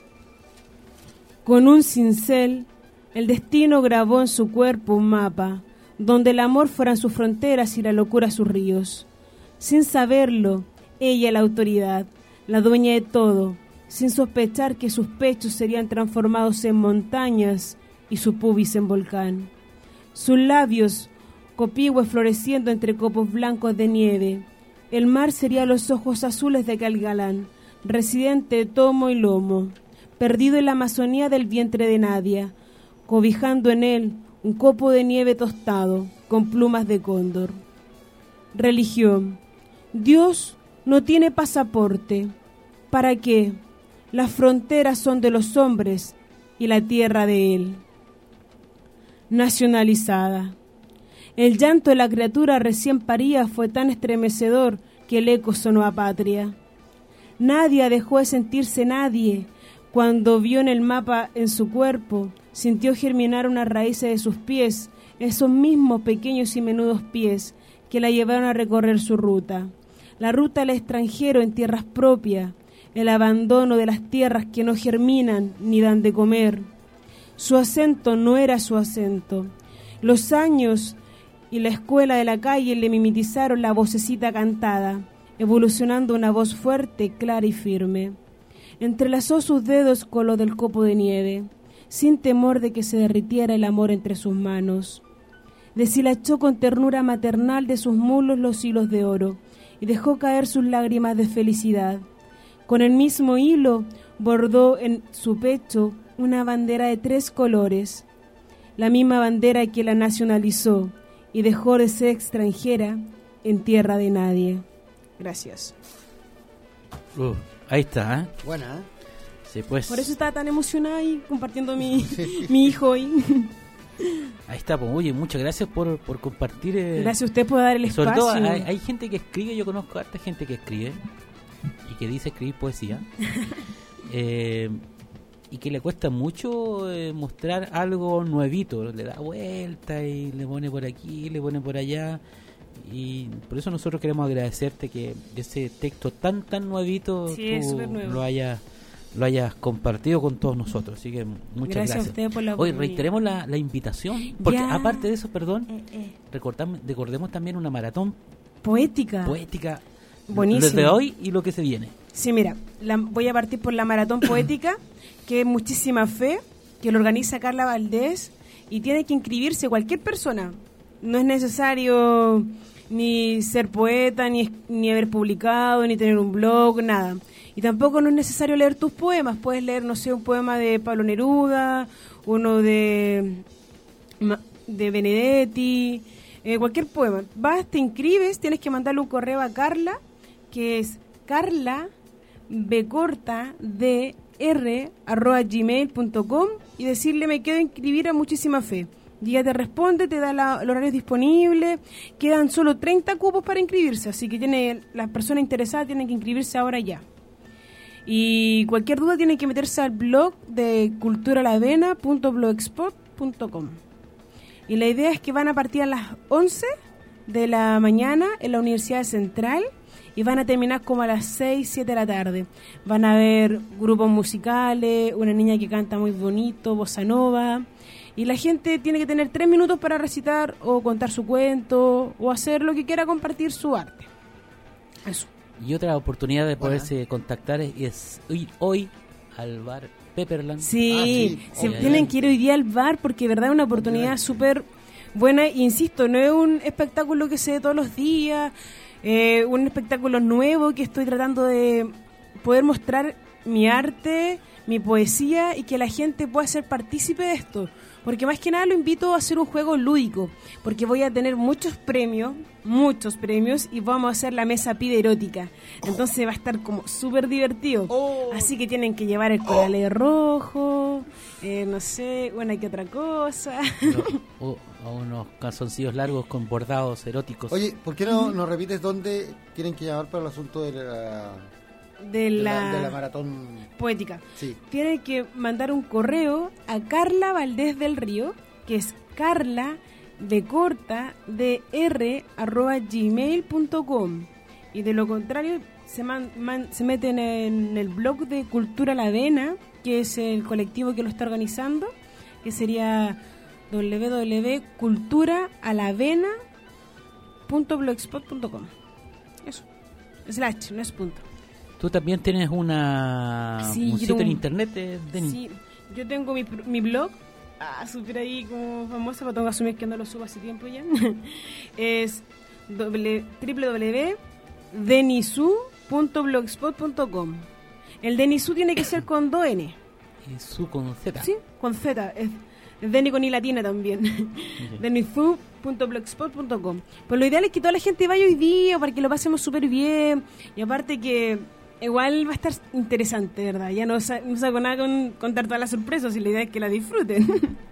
Speaker 7: Con un cincel, el destino grabó en su cuerpo un mapa, donde el amor fueran sus fronteras y la locura sus ríos. Sin saberlo, ella la autoridad, la dueña de todo, sin sospechar que sus pechos serían transformados en montañas y su pubis en volcán. Sus labios, copihue floreciendo entre copos blancos de nieve. El mar sería los ojos azules de aquel galán, residente de tomo y lomo, perdido en la Amazonía del vientre de Nadia, cobijando en él un copo de nieve tostado, con plumas de cóndor. Religión. Dios no tiene pasaporte. ¿Para qué? Las fronteras son de los hombres y la tierra de él. Nacionalizada. El llanto de la criatura recién parida fue tan estremecedor que el eco sonó a patria. Nadie dejó de sentirse nadie. Cuando vio en el mapa en su cuerpo, sintió germinar unas raíces de sus pies, esos mismos pequeños y menudos pies que la llevaron a recorrer su ruta. La ruta al extranjero en tierras propias, el abandono de las tierras que no germinan ni dan de comer. Su acento no era su acento. Los años y la escuela de la calle le mimetizaron la vocecita cantada, evolucionando una voz fuerte, clara y firme. Entrelazó sus dedos con los del copo de nieve, sin temor de que se derritiera el amor entre sus manos. Deshilachó con ternura maternal de sus muslos los hilos de oro y dejó caer sus lágrimas de felicidad. Con el mismo hilo bordó en su pecho una bandera de 3 colores, la misma bandera que la nacionalizó y dejó de ser extranjera en tierra de nadie. Gracias.
Speaker 2: Ahí está, ¿eh?
Speaker 3: Buena, ¿eh?
Speaker 2: Sí, pues.
Speaker 7: Por eso estaba tan emocionada y compartiendo mi hijo hoy.
Speaker 2: Ahí está, pues, oye, muchas gracias por compartir.
Speaker 7: Gracias a usted por dar el
Speaker 2: sobre
Speaker 7: espacio.
Speaker 2: todo hay gente que escribe, yo conozco a harta gente que escribe y que dice escribir poesía. Y que le cuesta mucho mostrar algo nuevito, le da vuelta y le pone por aquí, le pone por allá, y por eso nosotros queremos agradecerte que ese texto tan nuevito
Speaker 7: sí,
Speaker 2: tú
Speaker 7: nuevo.
Speaker 2: lo hayas compartido con todos nosotros, así que muchas gracias.
Speaker 7: A usted por la
Speaker 2: Hoy reiteremos la invitación, porque
Speaker 7: ya.
Speaker 2: Aparte de eso, perdón, recordemos también una maratón
Speaker 7: poética buenísimo,
Speaker 2: desde hoy y lo que se viene.
Speaker 7: Sí, mira, voy a partir por la maratón poética, que es Muchísima Fe, que lo organiza Carla Valdés, y tiene que inscribirse cualquier persona. No es necesario ni ser poeta, ni haber publicado, ni tener un blog, nada. Y tampoco no es necesario leer tus poemas. Puedes leer, no sé, un poema de Pablo Neruda, uno de Benedetti, cualquier poema. Vas, te inscribes, tienes que mandarle un correo a Carla, que es carla.bcorta.dr@gmail.com, y decirle: me quedo a inscribir a Muchísima Fe. Y ella te responde, te da los horarios disponibles. Quedan solo 30 cupos para inscribirse, así que las personas interesadas tienen que inscribirse ahora ya. Y cualquier duda tienen que meterse al blog de culturalavena.blogspot.com. Y la idea es que van a partir a las 11 de la mañana en la Universidad Central y van a terminar como a las 6, 7 de la tarde. Van a haber grupos musicales, una niña que canta muy bonito, bossa nova, y la gente tiene que tener 3 minutos para recitar o contar su cuento o hacer lo que quiera, compartir su arte. Eso.
Speaker 2: Y otra oportunidad de poderse contactar es ir hoy al bar Pepperland.
Speaker 7: Sí, tienen que ir hoy día al bar porque de verdad es una oportunidad súper buena. Insisto, no es un espectáculo que se dé todos los días, un espectáculo nuevo que estoy tratando de poder mostrar mi arte, mi poesía, y que la gente pueda ser partícipe de esto. Porque más que nada lo invito a hacer un juego lúdico, porque voy a tener muchos premios, y vamos a hacer la mesa pide erótica. Entonces va a estar como súper divertido. Así que tienen que llevar el corale rojo, no sé, una que otra cosa.
Speaker 2: O unos calzoncillos largos con bordados eróticos.
Speaker 3: Oye, ¿por qué no nos repites dónde tienen que llamar para el asunto de la maratón
Speaker 7: poética?
Speaker 3: Sí.
Speaker 7: Tienen que mandar un correo a Carla Valdés del Río, que es carla.bcorta.dr@gmail.com, y de lo contrario se meten en el blog de Cultura La Avena, que es el colectivo que lo está organizando, que sería www.culturaalavena.blogspot.com. Eso, / no es punto.
Speaker 2: Tú también tienes un sitio en internet, Denny.
Speaker 7: Sí, yo tengo mi blog, súper ahí como famosa, pero tengo que asumir que no lo subo hace tiempo ya. Es www.denisu.blogspot.com. El Denisu tiene que ser con 2 N.
Speaker 2: Y su con Z.
Speaker 7: Sí, con Z. Es Deni con I latina también. Okay. Denisu.blogspot.com. Pues lo ideal es que toda la gente vaya hoy día para que lo pasemos súper bien. Y aparte que igual va a estar interesante, ¿verdad? Ya no saco nada con contar todas las sorpresas, y la idea es que la disfruten.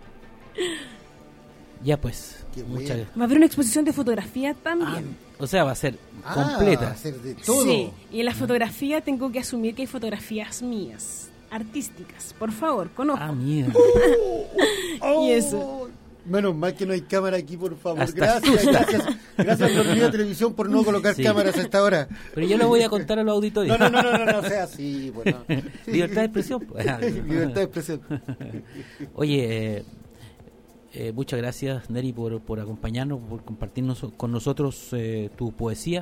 Speaker 2: Ya pues, muchas gracias.
Speaker 7: Va a haber una exposición de fotografía también.
Speaker 2: O sea, va a ser completa.
Speaker 3: Va a ser de todo.
Speaker 7: Sí, y en la fotografía tengo que asumir que hay fotografías mías, artísticas. Por favor, conozco.
Speaker 2: Mierda.
Speaker 7: Y eso.
Speaker 3: Menos mal que no hay cámara aquí, por favor. Gracias, Dormida Televisión, por no colocar cámaras a esta hora.
Speaker 2: Pero yo lo voy a contar a los auditorios.
Speaker 3: No sea así. Bueno.
Speaker 2: Libertad de expresión.
Speaker 3: Libertad de expresión.
Speaker 2: Oye, muchas gracias, Neri, por acompañarnos, por compartirnos con nosotros tu poesía.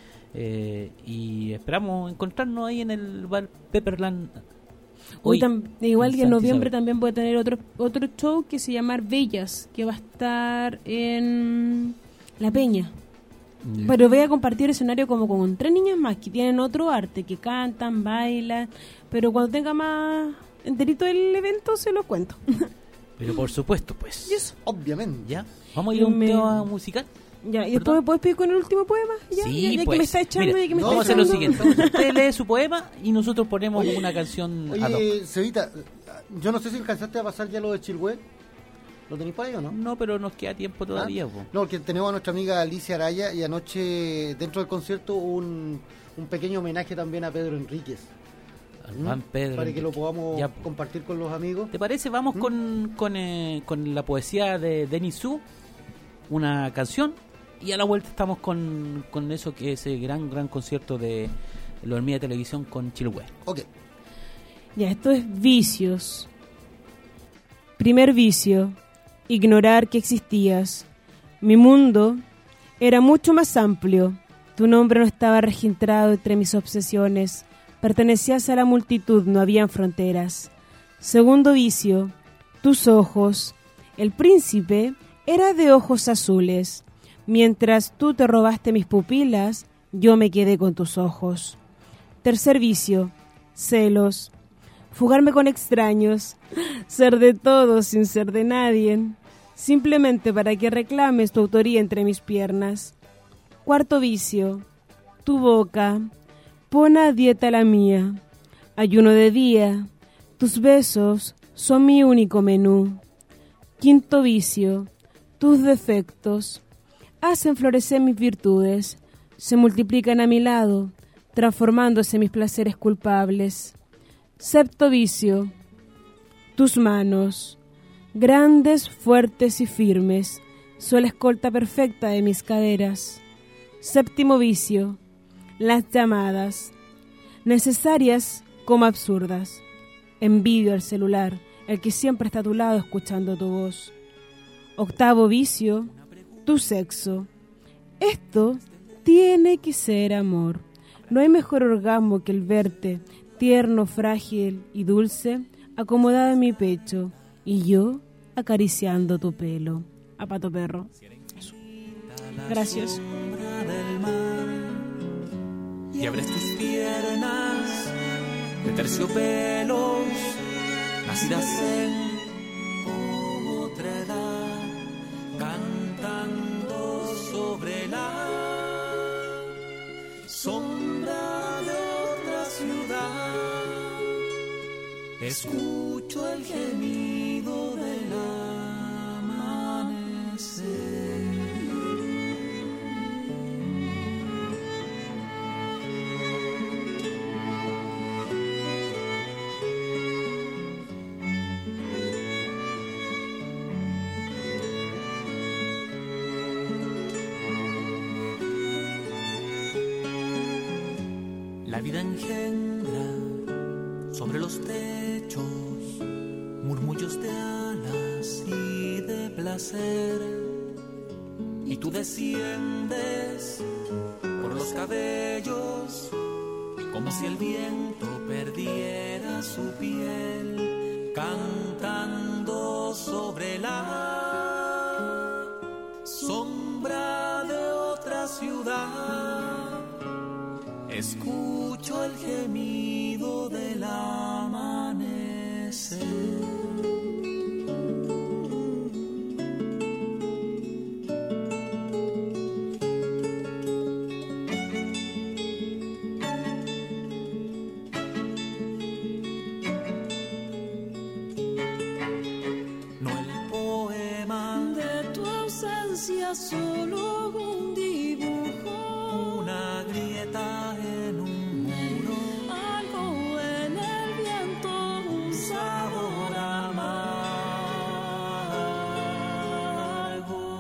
Speaker 2: Y esperamos encontrarnos ahí en el bar Pepperland.
Speaker 7: Igual que en noviembre también voy a tener otro show que se llama Bellas, que va a estar en La Peña. Pero voy a compartir escenario como con 3 niñas más que tienen otro arte, que cantan, bailan, pero cuando tenga más enterito el evento se lo cuento.
Speaker 2: Pero por supuesto, pues.
Speaker 7: Yes.
Speaker 3: Obviamente.
Speaker 2: ¿Ya? ¿Vamos a ir a un tema musical?
Speaker 7: Ya, y después me puedes pedir con el último poema. Ya,
Speaker 2: sí,
Speaker 7: ya
Speaker 2: pues,
Speaker 7: que me está echando.
Speaker 2: Mira, vamos a hacer lo siguiente. Usted lee su poema y nosotros ponemos una canción.
Speaker 3: Oye, Cevita, yo no sé si alcanzaste a pasar ya lo de Chilhue. ¿Lo tenéis por ahí o no?
Speaker 2: No, pero nos queda tiempo todavía. Po.
Speaker 3: No, porque tenemos a nuestra amiga Alicia Araya y anoche dentro del concierto un pequeño homenaje también a Pedro Enríquez.
Speaker 2: Juan Pedro
Speaker 3: para
Speaker 2: Enríquez.
Speaker 3: que lo podamos
Speaker 2: Ya.
Speaker 3: compartir con los amigos.
Speaker 2: ¿Te parece? Vamos con la poesía de Denis Su, una canción, y a la vuelta estamos con eso que es el gran concierto de la Hormiga de Televisión con Chiloé.
Speaker 3: Ok.
Speaker 7: Ya, esto es vicios. Primer vicio, ignorar que existías. Mi mundo era mucho más amplio. Tu nombre no estaba registrado entre mis obsesiones. Pertenecías a la multitud, no habían fronteras. Segundo vicio, tus ojos. El príncipe era de ojos azules. Mientras tú te robaste mis pupilas, yo me quedé con tus ojos. Tercer vicio, celos. Fugarme con extraños, ser de todos sin ser de nadie, simplemente para que reclames tu autoría entre mis piernas. Cuarto vicio, tu boca. Pon a dieta la mía, ayuno de día, tus besos son mi único menú. Quinto vicio, tus defectos hacen florecer mis virtudes, se multiplican a mi lado, transformándose mis placeres culpables. Sexto vicio, tus manos, grandes, fuertes y firmes, son la escolta perfecta de mis caderas. Séptimo vicio, las llamadas, necesarias como absurdas. Envidio al celular, el que siempre está a tu lado escuchando tu voz. Octavo vicio, tu sexo. Esto tiene que ser amor. No hay mejor orgasmo que el verte, tierno, frágil y dulce, acomodado en mi pecho, y yo acariciando tu pelo. A Pato Perro. Eso. Gracias.
Speaker 4: Y abres tus piernas de terciopelos, nacidas en otra edad, cantando sobre la sombra de otra ciudad. Escucho el gemido del amanecer. La vida engendra sobre los techos murmullos de alas y de placer, y tú desciendes por los cabellos como si el viento perdiera su piel, cantando sobre la sombra de otra ciudad. Escucho el gemido del amanecer. No el poema de tu ausencia, solo un dibujo, una grieta en un muro, algo en el viento, un sabor amargo.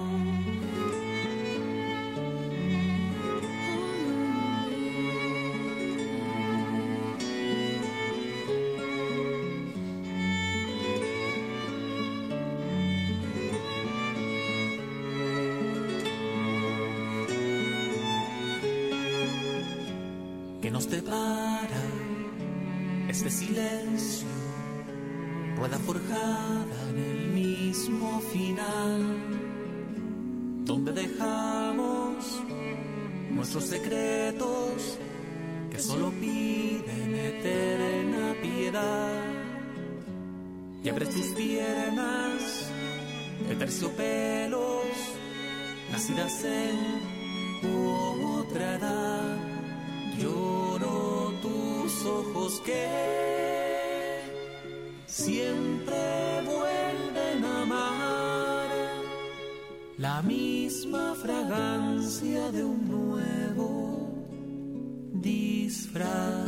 Speaker 4: Que nos depara este silencio, rueda forjada en el mismo final, donde dejamos nuestros secretos que solo piden eterna piedad. Y abres tus piernas de terciopelos, nacidas en otra edad. Lloro tus ojos que siempre vuelven a amar.
Speaker 9: la misma fragancia de un nuevo disfraz.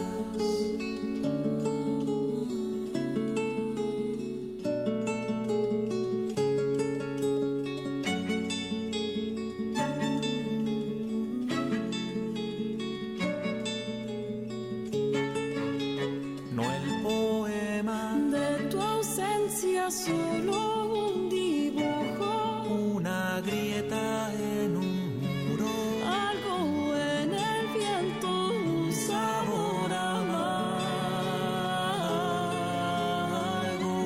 Speaker 9: No el poema
Speaker 4: De tu ausencia solo un dibujo,
Speaker 9: una grieta en un muro,
Speaker 4: algo en el viento, un sabor amargo.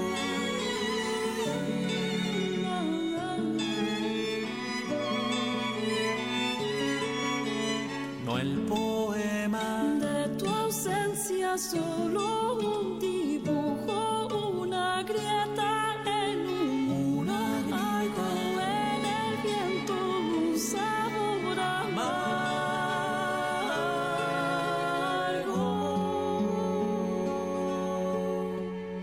Speaker 9: no el poema
Speaker 4: De tu ausencia solo un dibujo, una grieta en un muro, algo en el viento, un sabor amargo.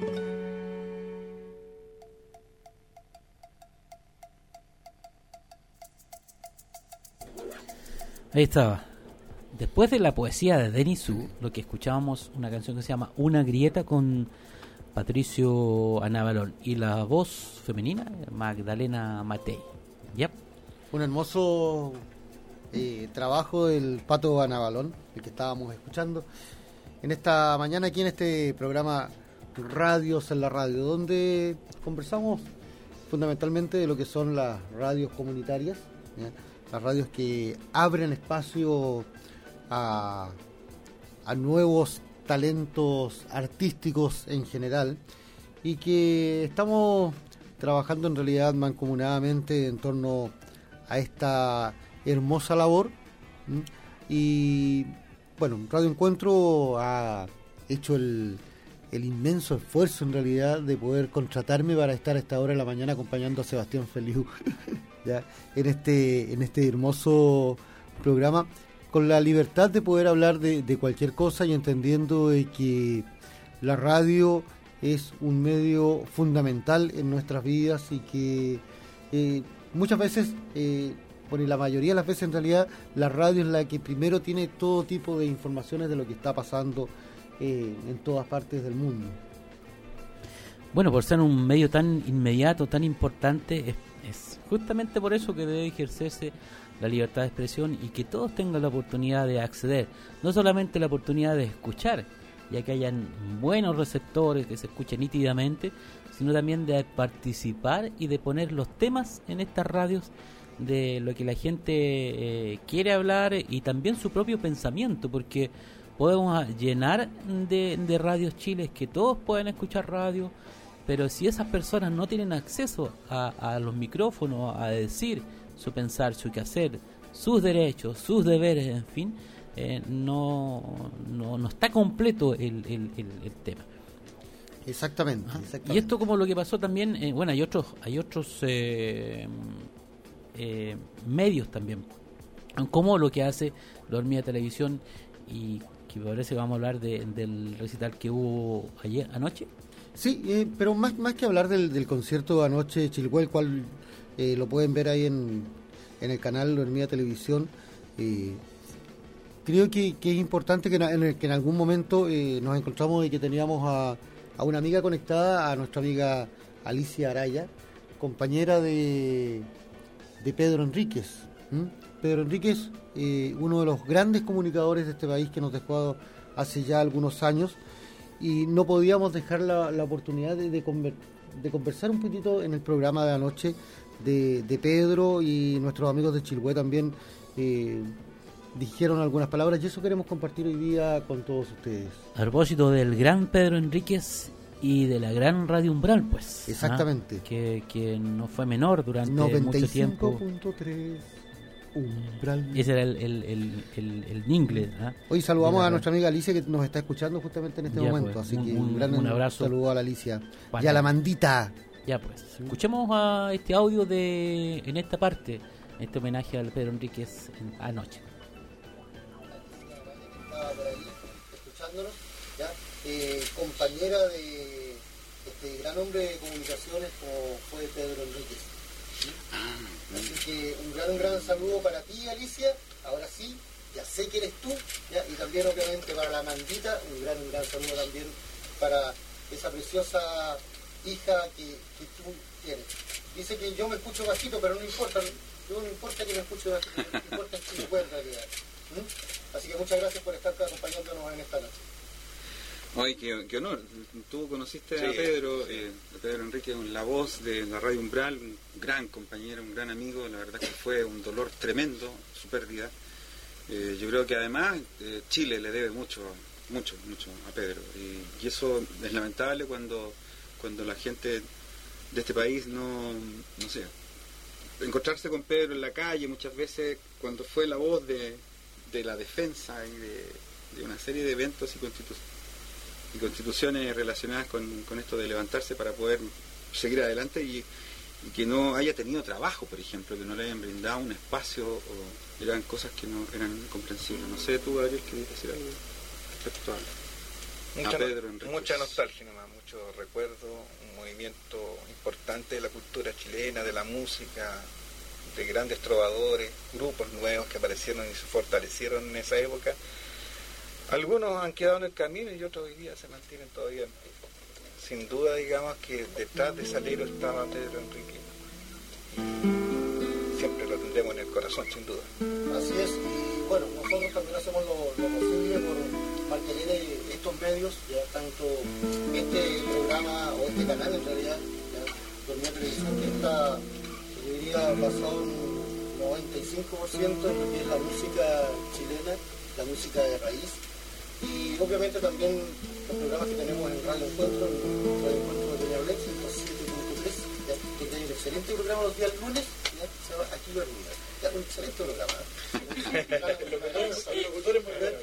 Speaker 2: Ahí estaba. Después de la poesía de Denis Su, lo que escuchábamos, una canción que se llama Una grieta con Patricio Anabalón y la voz femenina Magdalena Matei. Yep.
Speaker 3: Un hermoso trabajo del Pato Anabalón, el que estábamos escuchando en esta mañana aquí en este programa Radios en la Radio, donde conversamos fundamentalmente de lo que son las radios comunitarias, ¿ya? Las radios que abren espacio a nuevos talentos artísticos en general y que estamos trabajando en realidad mancomunadamente en torno a esta hermosa labor. Y bueno, Radio Encuentro ha hecho el inmenso esfuerzo en realidad de poder contratarme para estar a esta hora de la mañana acompañando a Sebastián Feliu ¿ya? en este hermoso programa, con la libertad de poder hablar de cualquier cosa y entendiendo de que la radio es un medio fundamental en nuestras vidas y que muchas veces, bueno, y la mayoría de las veces en realidad, la radio es la que primero tiene todo tipo de informaciones de lo que está pasando en todas partes del mundo.
Speaker 2: Bueno, por ser un medio tan inmediato, tan importante, es justamente por eso que debe ejercerse la libertad de expresión y que todos tengan la oportunidad de acceder, no solamente la oportunidad de escuchar, ya que hayan buenos receptores que se escuchen nítidamente, sino también de participar y de poner los temas en estas radios de lo que la gente quiere hablar y también su propio pensamiento, porque podemos llenar de radios chiles que todos pueden escuchar radio, pero si esas personas no tienen acceso a los micrófonos, a decir su pensar, su quehacer, sus derechos, sus deberes, en fin, no está completo el tema.
Speaker 3: Exactamente,
Speaker 2: Y esto como lo que pasó también, bueno, hay otros medios también, como lo que hace la Hormiga Televisión, y que me parece que vamos a hablar del recital que hubo anoche.
Speaker 3: Sí, pero más que hablar del concierto de anoche, Chilhué, el cual lo pueden ver ahí en el canal Hormiga Televisión, creo que es importante que en algún momento nos encontramos y que teníamos a una amiga conectada, a nuestra amiga Alicia Araya, compañera de Pedro Enríquez. Pedro Enríquez, uno de los grandes comunicadores de este país que nos dejó hace ya algunos años, y no podíamos dejar la oportunidad de conversar un poquito en el programa de anoche de Pedro, y nuestros amigos de Chilhué también dijeron algunas palabras, y eso queremos compartir hoy día con todos ustedes.
Speaker 2: A propósito del gran Pedro Enríquez y de la gran Radio Umbral, pues.
Speaker 3: Exactamente.
Speaker 2: Que no fue menor durante mucho tiempo.
Speaker 3: 95.3 Umbral.
Speaker 2: Ese era el inglés.
Speaker 3: Hoy saludamos a nuestra amiga Alicia, que nos está escuchando justamente en este momento.
Speaker 2: Pues,
Speaker 3: así que un gran abrazo. Saludo a la Alicia. Y a la Mandita.
Speaker 2: Ya pues. Escuchemos a este audio en esta parte, este homenaje al Pedro Enríquez anoche.
Speaker 3: Estaba por ahí escuchándonos, ¿ya? Compañera de este gran hombre de comunicaciones como fue Pedro Enríquez. Así que un gran saludo para ti, Alicia. Ahora sí, ya sé que eres tú, ¿ya? Y también obviamente para la Mandita, un gran saludo también para esa preciosa hija que tú tienes. Dice que yo me escucho bajito, pero no importa, no importa que me escuche bajito, lo que importa es que me pueda en realidad. Así que muchas gracias por estar acompañándonos en esta noche.
Speaker 11: Ay, qué honor. Tú conociste a Pedro Enrique, la voz de la Radio Umbral, un gran compañero, un gran amigo. La verdad que fue un dolor tremendo su pérdida. Yo creo que además Chile le debe mucho a Pedro. Y eso es lamentable cuando la gente de este país no sé, encontrarse con Pedro en la calle muchas veces, cuando fue la voz de la defensa y de una serie de eventos y constituciones relacionadas con esto de levantarse para poder seguir adelante y que no haya tenido trabajo, por ejemplo, que no le hayan brindado un espacio, o eran cosas que no eran comprensibles. No sé, tú, Gabriel, ¿querías decir algo respecto a Pedro Enrique?
Speaker 12: Mucha nostalgia nomás, mucho recuerdo, un movimiento importante de la cultura chilena, de la música, de grandes trovadores, grupos nuevos que aparecieron y se fortalecieron en esa época. Algunos han quedado en el camino y otros hoy día se mantienen todavía en pie. Sin duda, digamos que detrás de Salero estaba Pedro Enrique. Y siempre lo tendremos en el corazón, sin duda.
Speaker 3: Así es, y bueno, nosotros también hacemos lo posible por mantener estos medios, ya tanto este programa o este canal en realidad, Dormida Televisión, que está, yo diría, basado un 95% en lo que es la música chilena, la música de raíz. Y obviamente también los programas que tenemos en Radio Encuentro, Radio Encuentro de Peñalolén, 107.3, que hay un excelente programa los días lunes, ¿ya? Se llama Aquí lo Dormida. Ya, un excelente programa. El locutor es muy bueno.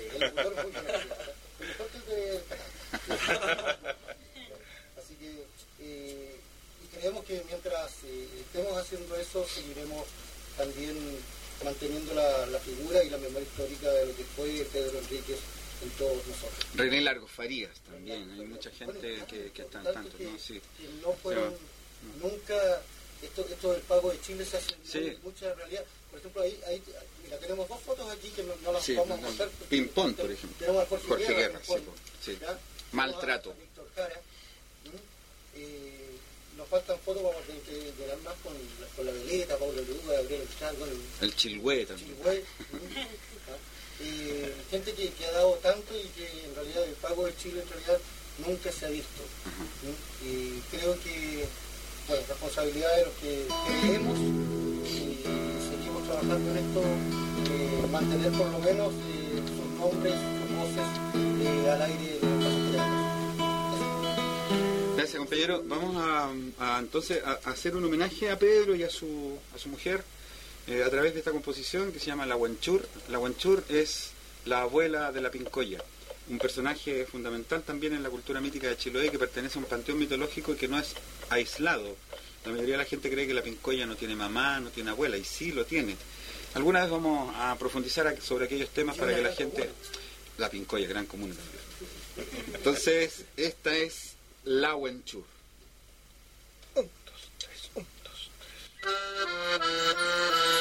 Speaker 3: Así que y creemos que mientras estemos haciendo eso, seguiremos también manteniendo la figura y la memoria histórica de lo que fue Pedro Enríquez en todos nosotros.
Speaker 11: René Largo Farías también, hay mucha gente que está al tanto, ¿no? Sí.
Speaker 3: Que no fueron nunca, esto del pago de Chile se hace mucha realidad. Por ejemplo, ahí mira, tenemos dos fotos aquí que no las vamos a mostrar.
Speaker 11: Ping-pong, por ejemplo.
Speaker 3: Tenemos a Jorge Guerra,
Speaker 11: sí. Maltrato.
Speaker 3: Víctor Jara. Nos faltan fotos, vamos a tener que llegar más con la Veleta, Pablo Leduga, Gabriel Estrada,
Speaker 11: el Chilhue también.
Speaker 3: Gente que ha dado tanto y que en realidad el pago de Chile en realidad nunca se ha visto. Y creo que, bueno, responsabilidad de los que creemos y seguimos trabajando en esto, mantener por lo menos sus nombres, sus voces al aire de los pasajeros.
Speaker 11: Gracias, compañero. Vamos entonces a hacer un homenaje a Pedro y a su mujer a través de esta composición que se llama La Huanchur. La Huanchur es la abuela de la Pincoya, un personaje fundamental también en la cultura mítica de Chiloé, que pertenece a un panteón mitológico y que no es aislado. La mayoría de la gente cree que la Pincoya no tiene mamá, no tiene abuela, y sí lo tiene. Alguna vez vamos a profundizar sobre aquellos temas para que la gente... La Pincoya, gran comuna también. Entonces, esta es La Huanchur.
Speaker 12: 1, 2, 3, 1, 2, 3.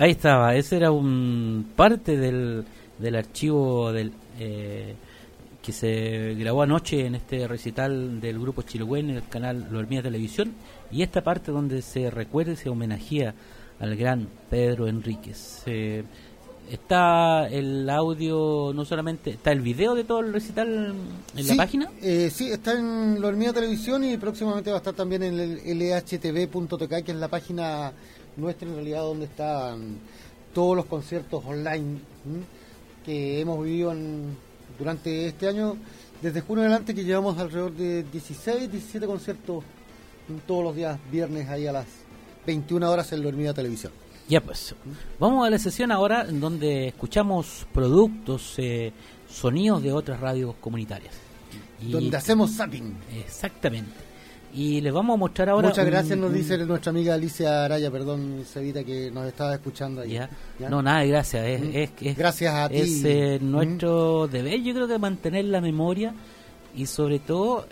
Speaker 2: Ahí estaba, ese era un parte del archivo que se grabó anoche en este recital del grupo Chilehuen en el canal Lo Hormiguita Televisión, y esta parte donde se recuerda y se homenajea al gran Pedro Enríquez. Está el audio, no solamente, está el video de todo el recital en la página.
Speaker 3: Sí, está en Lo Hormiguita Televisión y próximamente va a estar también en el lhtv.tk, que es la página nuestra en realidad donde están todos los conciertos online que hemos vivido durante este año, desde junio adelante, que llevamos alrededor de 16, 17 conciertos todos los días viernes ahí a las 21 horas en Lo Hormiguita Televisión.
Speaker 2: Ya pues, vamos a la sesión ahora en donde escuchamos productos, sonidos de otras radios comunitarias.
Speaker 3: Donde hacemos zapping.
Speaker 2: Exactamente. Y les vamos a mostrar ahora...
Speaker 3: Muchas gracias, nos dice nuestra amiga Alicia Araya, perdón, Cevita, que nos estaba escuchando ahí.
Speaker 2: ¿Ya? No, nada de gracias. Es
Speaker 3: gracias a ti.
Speaker 2: Es nuestro deber, yo creo, que mantener la memoria y sobre todo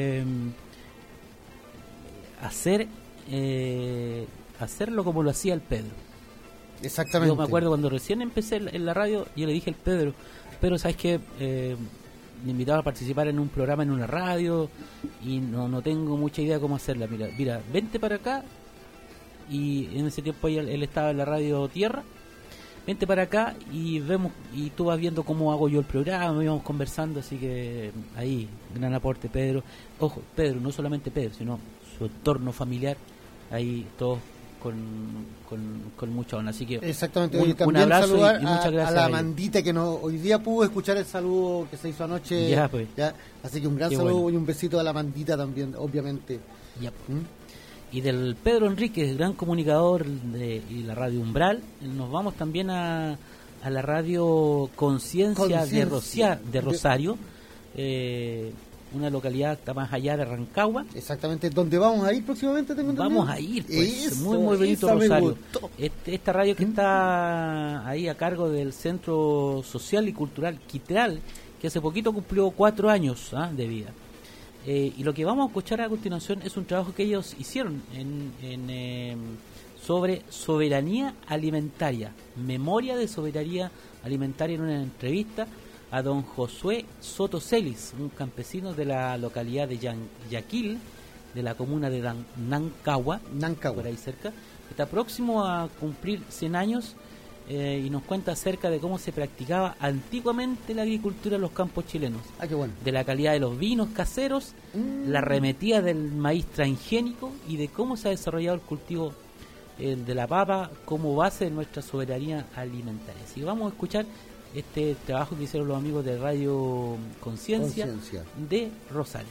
Speaker 2: hacerlo como lo hacía el Pedro.
Speaker 3: Exactamente.
Speaker 2: Yo me acuerdo cuando recién empecé en la radio, yo le dije al Pedro, ¿sabes qué? Me invitaba a participar en un programa en una radio y no tengo mucha idea cómo hacerla. Mira, vente para acá. Y en ese tiempo él estaba en la radio Tierra. Vente para acá y vemos, y tú vas viendo cómo hago yo el programa, íbamos conversando, así que ahí, gran aporte Pedro. Ojo, Pedro, no solamente Pedro, sino su entorno familiar, ahí todos con mucha onda, así que
Speaker 3: exactamente.
Speaker 2: Un abrazo
Speaker 3: saludar
Speaker 2: y muchas gracias
Speaker 3: a la Amandita, que hoy día pudo escuchar el saludo que se hizo anoche,
Speaker 2: ya, pues.
Speaker 3: Así que un gran saludo y un besito a la Amandita también, obviamente.
Speaker 2: Ya, pues. Y del Pedro Enríquez, el gran comunicador y la radio Umbral, nos vamos también a la radio Conciencia de Rosario, una localidad que está más allá de Rancagua.
Speaker 3: Exactamente, donde vamos a ir próximamente, tengo entendido.
Speaker 2: Vamos a ir, pues, muy bonito Rosario. Esta radio que está ahí a cargo del Centro Social y Cultural Quitral, que hace poquito cumplió 4 años de vida. Y lo que vamos a escuchar a continuación es un trabajo que ellos hicieron sobre soberanía alimentaria, memoria de soberanía alimentaria, en una entrevista a don Josué Soto Celis, un campesino de la localidad de Yaquil, de la comuna de Nancagua, por ahí cerca, que está próximo a cumplir 100 años, y nos cuenta acerca de cómo se practicaba antiguamente la agricultura en los campos chilenos.
Speaker 3: Qué bueno.
Speaker 2: De la calidad de los vinos caseros, la arremetida del maíz transgénico y de cómo se ha desarrollado el cultivo de la papa como base de nuestra soberanía alimentaria. Así que vamos a escuchar este trabajo que hicieron los amigos de Radio Conciencia de Rosario.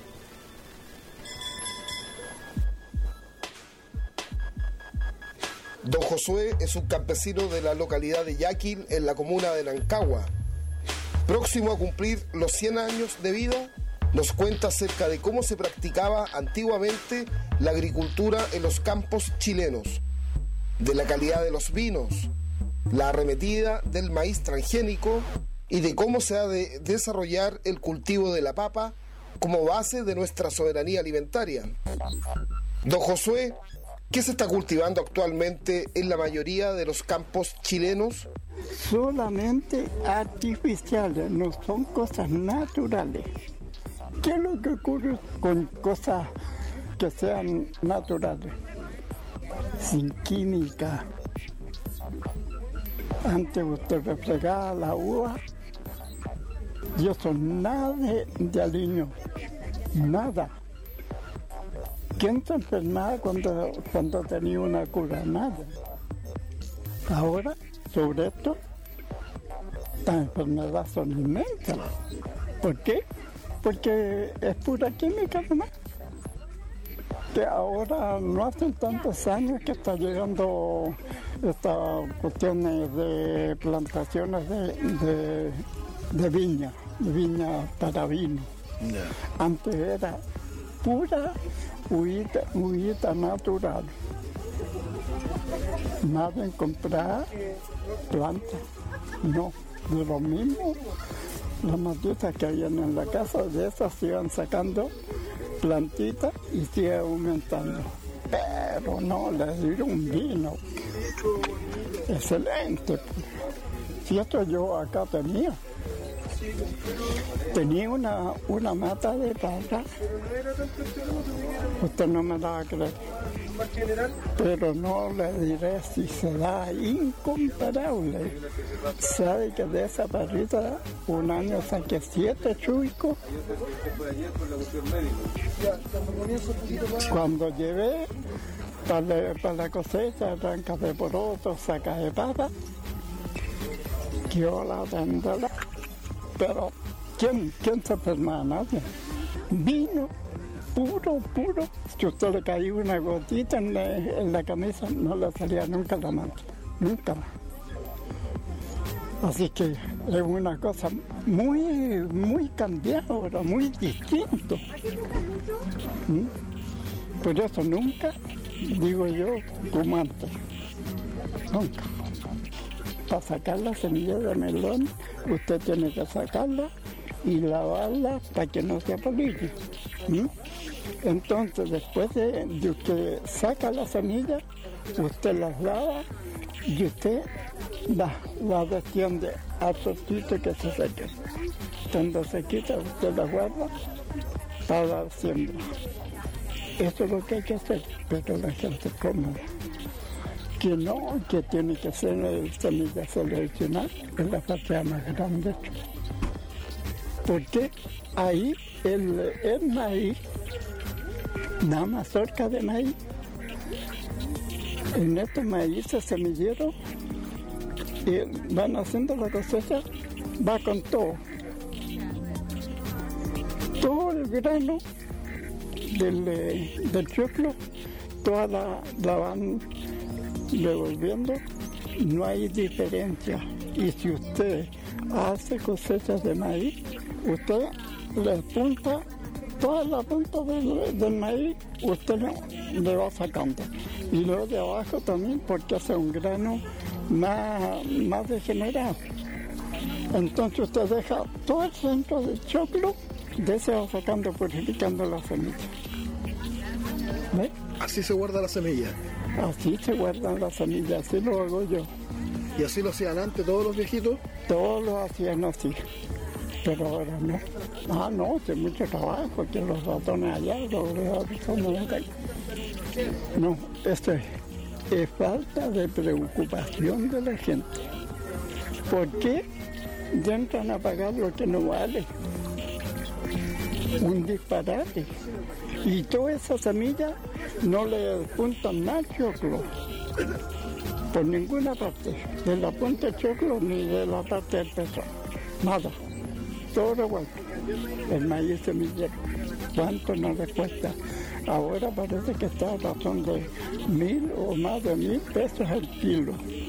Speaker 13: Don Josué es un campesino de la localidad de Yaquil, en la comuna de Nancagua. Próximo a cumplir los 100 años de vida, nos cuenta acerca de cómo se practicaba antiguamente la agricultura en los campos chilenos, de la calidad de los vinos, la arremetida del maíz transgénico y de cómo se ha de desarrollar el cultivo de la papa como base de nuestra soberanía alimentaria. Don Josué, ¿qué se está cultivando actualmente en la mayoría de los campos chilenos?
Speaker 14: Solamente artificiales, no son cosas naturales. ¿Qué es lo que ocurre con cosas que sean naturales? Sin química. Antes usted refregaba la uva y eso nada de aliño, nada. ¿Quién se enfermaba cuando tenía una cura? Nada. Ahora, sobre esto, las enfermedades son inmensas. ¿Por qué? Porque es pura química, ¿no? Que ahora no hacen tantos años que está llegando estas cuestiones de plantaciones de viña para vino. Antes era pura ullita natural. Nada en comprar plantas, no, de lo mismo. Las matitas que habían en la casa, de esas se iban sacando plantitas y sigue aumentando. pero no, le di un vino excelente. Si esto yo acá tenía una mata de papa, usted no me la va a creer, pero no le diré si se da incomparable. Sabe que de esa parrita un año saqué 7 chuicos. Cuando llevé para la cosecha, arrancas de porotos, sacas de papa, yo la tendré. Pero, ¿quién se enferma? Nadie. Vino puro. Si usted le caía una gotita en la camisa, no le salía nunca la mano. Nunca. Así que es una cosa muy cambiada ahora, muy distinto. Por eso nunca, digo yo, como antes. Nunca. Para sacar la semilla de melón, usted tiene que sacarla y lavarla para que no se apolille. Entonces, después de usted saca la semilla, usted las lava y usted la destiende al solcito que se seque. Cuando se quita, usted la guarda para dar siembra. Eso es lo que hay que hacer, pero la gente cómoda. Que no, que tiene que ser semilla seleccionada, es la parte más grande. Porque ahí el maíz, la mazorca de maíz, en estos maíces semilleros, van haciendo la cosecha, va con todo. Todo el grano del choclo, toda la van devolviendo, no hay diferencia. Y si usted hace cosechas de maíz, usted le punta, toda la punta del maíz, usted le va sacando. Y luego de abajo también, porque hace un grano más degenerado. Entonces usted deja todo el centro del choclo, de ese va sacando, purificando la semilla. ¿Ve?
Speaker 13: Así se guarda la semilla.
Speaker 14: Así se guardan las semillas, así lo hago yo.
Speaker 13: ¿Y así lo hacían antes todos los viejitos?
Speaker 14: Todos lo hacían así, pero ahora no. No, es mucho trabajo, que los ratones allá, los ratones acá. No, esto es falta de preocupación de la gente. ¿Por qué entran a pagar lo que no vale? Un disparate. Y toda esa semilla no le apuntan nada al choclo, por ninguna parte, de la punta del choclo ni de la parte del peso, nada, todo revuelto. El maíz semillero, ¿cuánto no le cuesta? Ahora parece que está a razón de 1.000 o más de 1.000 pesos el kilo.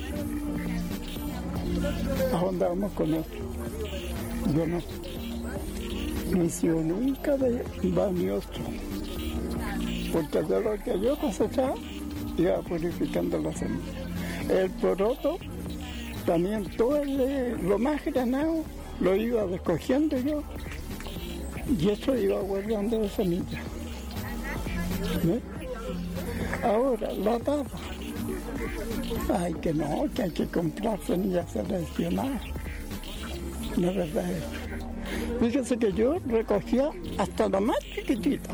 Speaker 14: ¿A dónde vamos con eso? Yo no he sido nunca de valioso, porque de lo que yo cosechaba iba purificando la semilla. El poroto, también todo lo más granado lo iba descogiendo yo y eso iba guardando de semilla. ¿Sí? Ahora, la papa. Ay, que no, que hay que comprar semillas seleccionadas. No es verdad eso. Fíjese que yo recogía hasta la más chiquitita.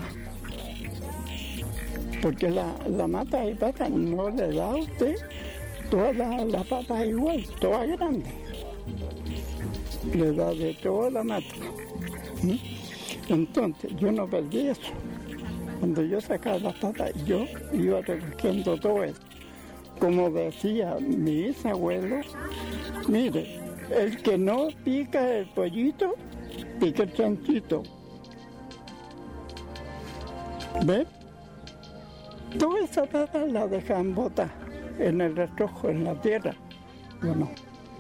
Speaker 14: Porque la mata de papa no le da a usted toda la papa igual, toda grande. Le da de toda la mata. Entonces, yo no perdí eso. Cuando yo sacaba las papas, yo iba recogiendo todo eso. Como decía mi bisabuelo, mire, el que no pica el pollito, pica el chanchito. ¿Ve? Toda esa papa la dejan botar en el rastrojo, en la tierra. Yo no.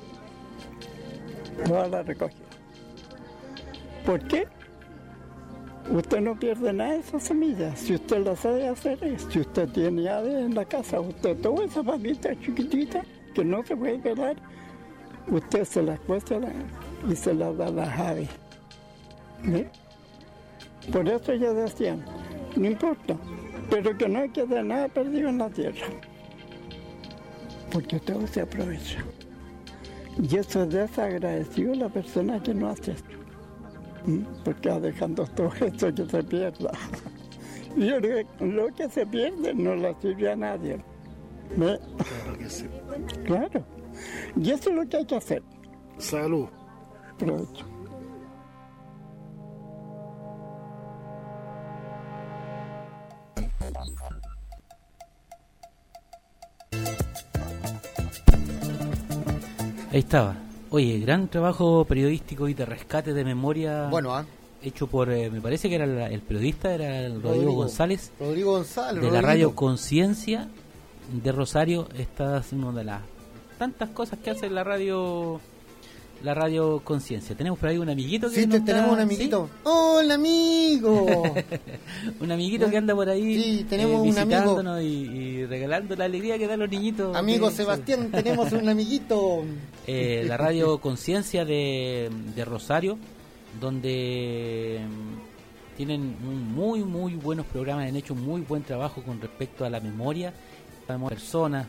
Speaker 14: Toda la recogí. ¿Por qué? Usted no pierde nada de esas semillas. Si usted las sabe hacer, si usted tiene aves en la casa, usted toda esa papita chiquitita que no se puede pelar, usted se las cuesta y se las da a las aves. ¿Sí? Por eso ya decían, no importa, pero que no quede nada perdido en la tierra, porque todo se aprovecha. Y eso es desagradecido la persona que no hace esto, porque va dejando todo esto que se pierda. Y lo que se pierde no le sirve a nadie. ¿Ve?
Speaker 13: Claro que sí.
Speaker 14: Claro. Y eso es lo que hay que hacer.
Speaker 13: Salud.
Speaker 14: Provecho.
Speaker 2: Ahí estaba. Oye, gran trabajo periodístico y de rescate de memoria.
Speaker 3: Bueno,
Speaker 2: hecho por, me parece que era el periodista, era el Rodrigo González.
Speaker 3: Rodrigo González.
Speaker 2: De la radio Conciencia de Rosario. Está haciendo una de las tantas cosas que hace la radio Conciencia. Tenemos por ahí un amiguito que
Speaker 3: tenemos un amiguito. ¿Sí? ¡Hola, amigo!
Speaker 2: Un amiguito que anda por ahí.
Speaker 3: Sí, tenemos un amigo.
Speaker 2: Y regalando la alegría que dan los niñitos.
Speaker 3: Amigo Sebastián, tenemos un amiguito.
Speaker 2: La radio Conciencia de Rosario, donde tienen muy buenos programas, han hecho muy buen trabajo con respecto a la memoria, personas.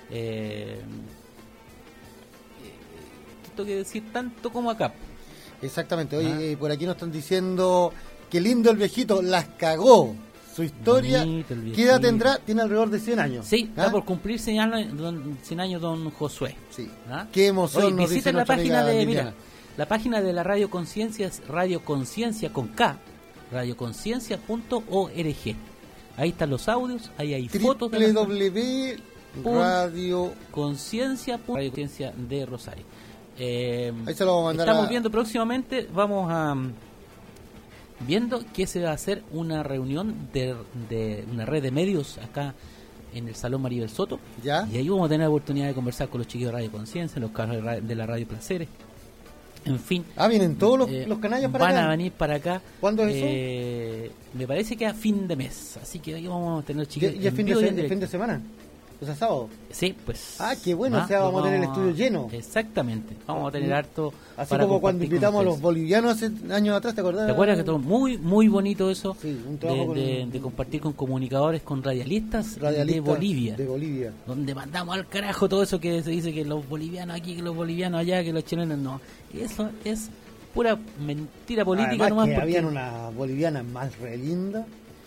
Speaker 2: Que decir tanto como acá.
Speaker 3: Exactamente. Oye, por aquí nos están diciendo que lindo el viejito, las cagó. Su historia, ¿qué edad tendrá? Tiene alrededor de 100 años.
Speaker 2: Sí, está por cumplir 100 años don Josué.
Speaker 3: Sí. Qué emoción.
Speaker 2: Oye, visiten la página la página de la Radio Conciencia es Radio Conciencia con K, radioconciencia.org. Ahí están los audios, ahí hay fotos
Speaker 3: de
Speaker 2: Radio Conciencia de Rosario.
Speaker 3: Ahí se lo vamos a mandar.
Speaker 2: Estamos viendo próximamente, vamos a viendo que se va a hacer una reunión de una red de medios acá en el Salón Maribel Soto.
Speaker 3: ¿Ya?
Speaker 2: Y ahí vamos a tener la oportunidad de conversar con los chiquillos de Radio Conciencia, los carros de la Radio Placeres. En fin.
Speaker 3: Vienen todos los canallas para acá.
Speaker 2: Van a venir para acá.
Speaker 3: ¿Cuándo es eso?
Speaker 2: Me parece que a fin de mes. Así que ahí vamos a tener chiquillos.
Speaker 3: ¿Y el fin de semana? O sea, sábado.
Speaker 2: Sí, pues.
Speaker 3: Qué bueno, vamos a tener el estudio lleno.
Speaker 2: Exactamente, vamos a tener harto.
Speaker 3: Así como cuando invitamos a los bolivianos hace años atrás, ¿te acordás?
Speaker 2: ¿Te acuerdas que todo muy bonito eso?
Speaker 3: Sí, un trabajo
Speaker 2: de compartir con comunicadores, con radialistas de Bolivia.
Speaker 3: De Bolivia.
Speaker 2: Donde mandamos al carajo todo eso que se dice que los bolivianos aquí, que los bolivianos allá, que los chilenos no. Eso es pura mentira política.
Speaker 3: Además
Speaker 2: nomás
Speaker 3: que
Speaker 2: porque
Speaker 3: habían una boliviana más re linda.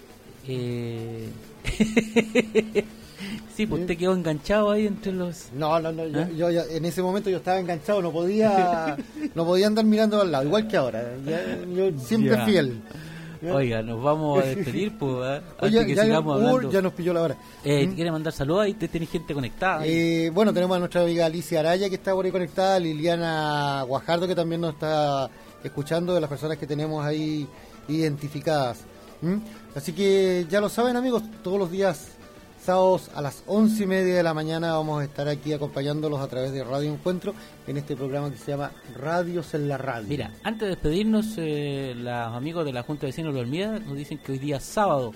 Speaker 2: Sí, pues usted quedó enganchado ahí entre los...
Speaker 3: No, yo en ese momento yo estaba enganchado, no podía andar mirando al lado, igual que ahora. Yo siempre fiel.
Speaker 2: Oiga, nos vamos a despedir, pues,
Speaker 3: Oye, que sigamos hablando. Ya nos pilló la hora.
Speaker 2: ¿Quiere mandar saludos? Ahí tiene gente conectada.
Speaker 3: Bueno, tenemos a nuestra amiga Alicia Araya, que está por ahí conectada, Liliana Guajardo, que también nos está escuchando, de las personas que tenemos ahí identificadas. Así que ya lo saben, amigos, todos los días sábados a las 11:30 de la mañana vamos a estar aquí acompañándolos a través de Radio Encuentro en este programa que se llama Radios en la Radio.
Speaker 2: Mira, antes de despedirnos, los amigos de la Junta de Vecinos de Olmida nos dicen que hoy día sábado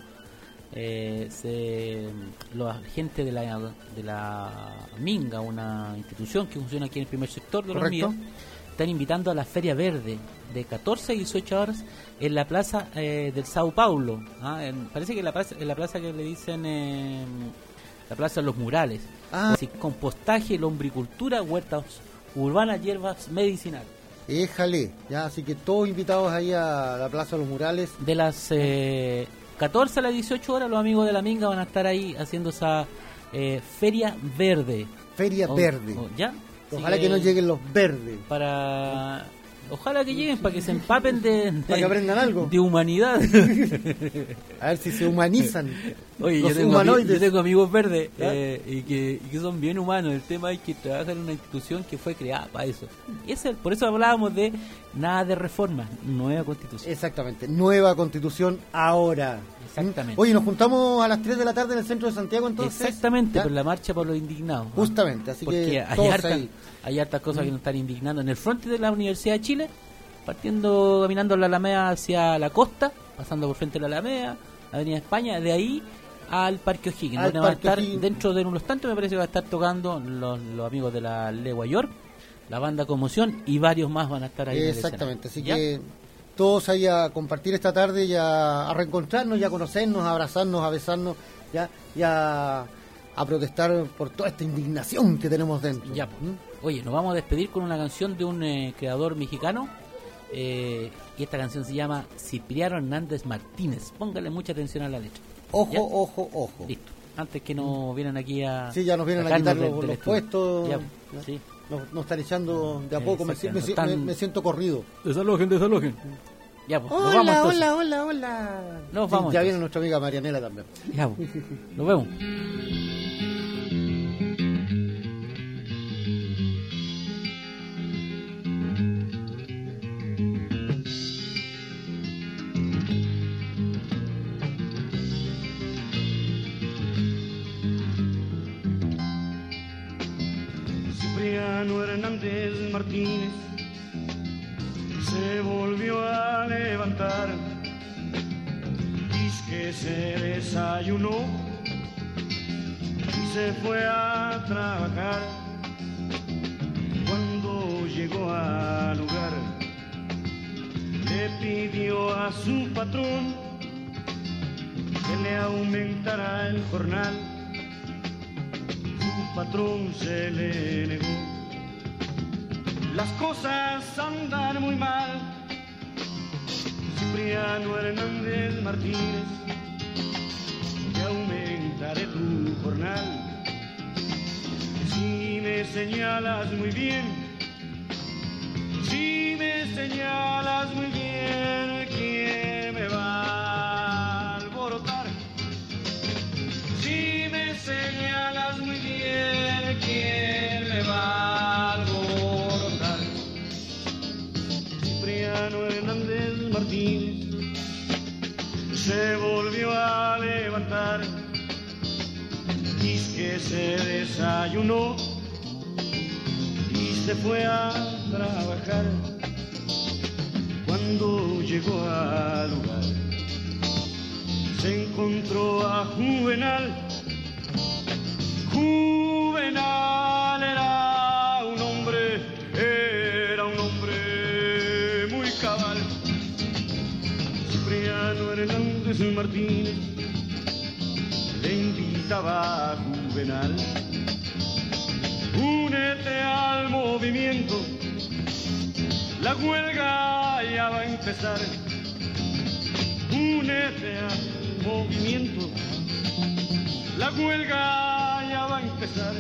Speaker 2: la gente de la Minga, una institución que funciona aquí en el primer sector de Olmida, están invitando a la Feria Verde de 14 a 18 horas en la plaza del Sao Paulo. Parece que en la plaza que le dicen la plaza de los murales. Así, compostaje, lombricultura, huertas urbanas, hierbas medicinales.
Speaker 3: Éjale, ya, así que todos invitados ahí a la plaza de los murales.
Speaker 2: De las 14 a las 18 horas los amigos de la Minga van a estar ahí haciendo esa Feria Verde.
Speaker 3: Verde.
Speaker 2: ¿Ya?
Speaker 3: Ojalá que no lleguen los verdes.
Speaker 2: Ojalá que lleguen para que se empapen
Speaker 3: para que aprendan algo
Speaker 2: de humanidad.
Speaker 3: A ver si se humanizan.
Speaker 2: Oye, yo tengo amigos verdes y que son bien humanos. El tema es que trabajan en una institución que fue creada para eso. Por eso hablábamos de nada de reforma, nueva constitución.
Speaker 3: Exactamente, nueva constitución ahora.
Speaker 2: Exactamente.
Speaker 3: Oye, nos juntamos a las 3 de la tarde en el centro de Santiago, entonces.
Speaker 2: Exactamente, por la marcha por los indignados.
Speaker 3: Justamente, así
Speaker 2: porque
Speaker 3: que
Speaker 2: hay hartas cosas que nos están indignando. En el frente de la Universidad de Chile, caminando la Alameda hacia la costa, pasando por frente de la Alameda, Avenida España, de ahí al Parque O'Higgins, donde va a estar, dentro de unos tantos me parece que va a estar tocando los amigos de la Legua York, la banda Conmoción y varios más van a estar ahí.
Speaker 3: Exactamente, así que todos ahí a compartir esta tarde y a reencontrarnos y a conocernos, a abrazarnos, a besarnos y a protestar por toda esta indignación que tenemos dentro.
Speaker 2: Ya, pues. Oye, nos vamos a despedir con una canción de un creador mexicano. Y esta canción se llama Cipriano Hernández Martínez. Póngale mucha atención a la letra.
Speaker 3: Ojo,
Speaker 2: ¿ya?
Speaker 3: ojo.
Speaker 2: Listo. Antes que nos vienen aquí a...
Speaker 3: Sí, ya nos vienen a quitar los puestos.
Speaker 2: Ya, sí.
Speaker 3: Nos están echando de a poco. Me siento corrido.
Speaker 2: Desalojen. Ya, pues,
Speaker 3: hola,
Speaker 2: nos vamos entonces.
Speaker 3: Hola.
Speaker 2: Nos vamos.
Speaker 3: Ya viene nuestra amiga Marianela también.
Speaker 2: Ya, pues. Nos vemos.
Speaker 15: Cipriano Hernández Martínez se volvió a levantar, dice que se desayunó y se fue a trabajar. Cuando llegó al lugar, le pidió a su patrón que le aumentara el jornal. Su patrón se le negó. Las cosas andan muy mal. Cipriano Hernández Martínez, te aumentaré tu jornal si me señalas muy bien, si me señalas muy bien quién me va a alborotar, si me señalas muy bien quién me va a alborotar. Cipriano Hernández Martínez se volvió a levantar, dice que se desayunó y se fue a trabajar. Cuando llegó al lugar, se encontró a Juvenal. Juvenal era un hombre muy cabal. Cipriano Hernández Martínez le invitaba a Juvenal: únete al movimiento, la huelga ya va a empezar. Únete al movimiento, la huelga ya va a empezar.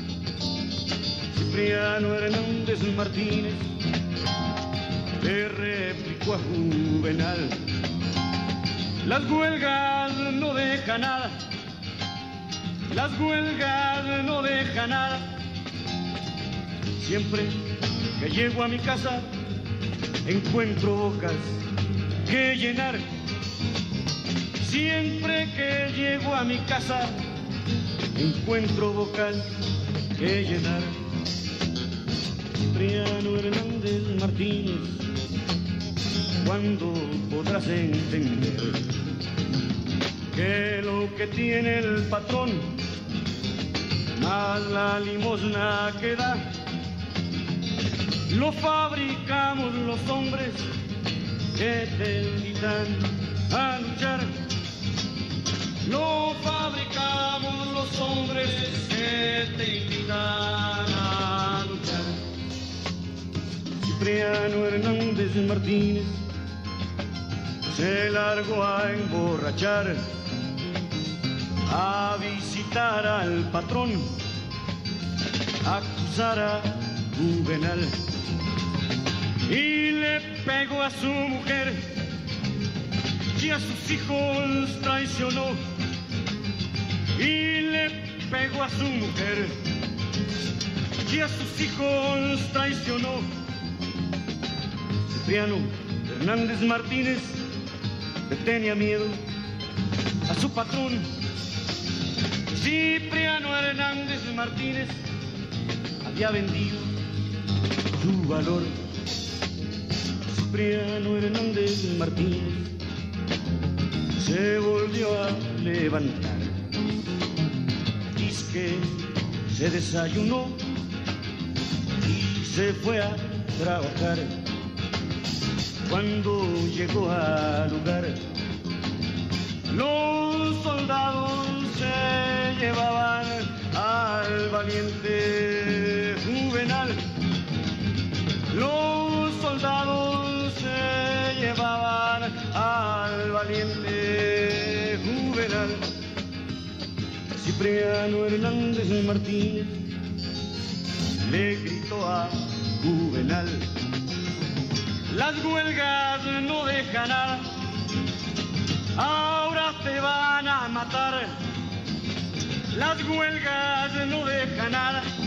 Speaker 15: Cipriano Hernández Martínez le replicó a Juvenal: las huelgas no dejan nada, las huelgas no dejan nada. Siempre que llego a mi casa encuentro bocas que llenar. Siempre que llego a mi casa encuentro bocas que llenar. Cipriano Hernández Martínez, ¿cuándo podrás entender que lo que tiene el patrón más la limosna que da lo fabricamos los hombres que te invitan a luchar? Lo fabricamos los hombres que te invitan a luchar. Cipriano Hernández Martínez se largó a emborrachar, a visitar al patrón, a acusar a Juvenal, y le pegó a su mujer y a sus hijos traicionó, y le pegó a su mujer y a sus hijos traicionó. Cipriano Hernández Martínez le tenía miedo a su patrón. Cipriano Hernández Martínez había vendido su valor. Cipriano Hernández Martínez se volvió a levantar, dice que se desayunó y se fue a trabajar. Cuando llegó al lugar, los soldados se llevaban al valiente Juvenal. Los soldados se llevaban al valiente Juvenal. Cipriano Hernández Martínez le gritó a Juvenal: las huelgas no dejan nada, ahora te van a matar. Las huelgas no dejan nada,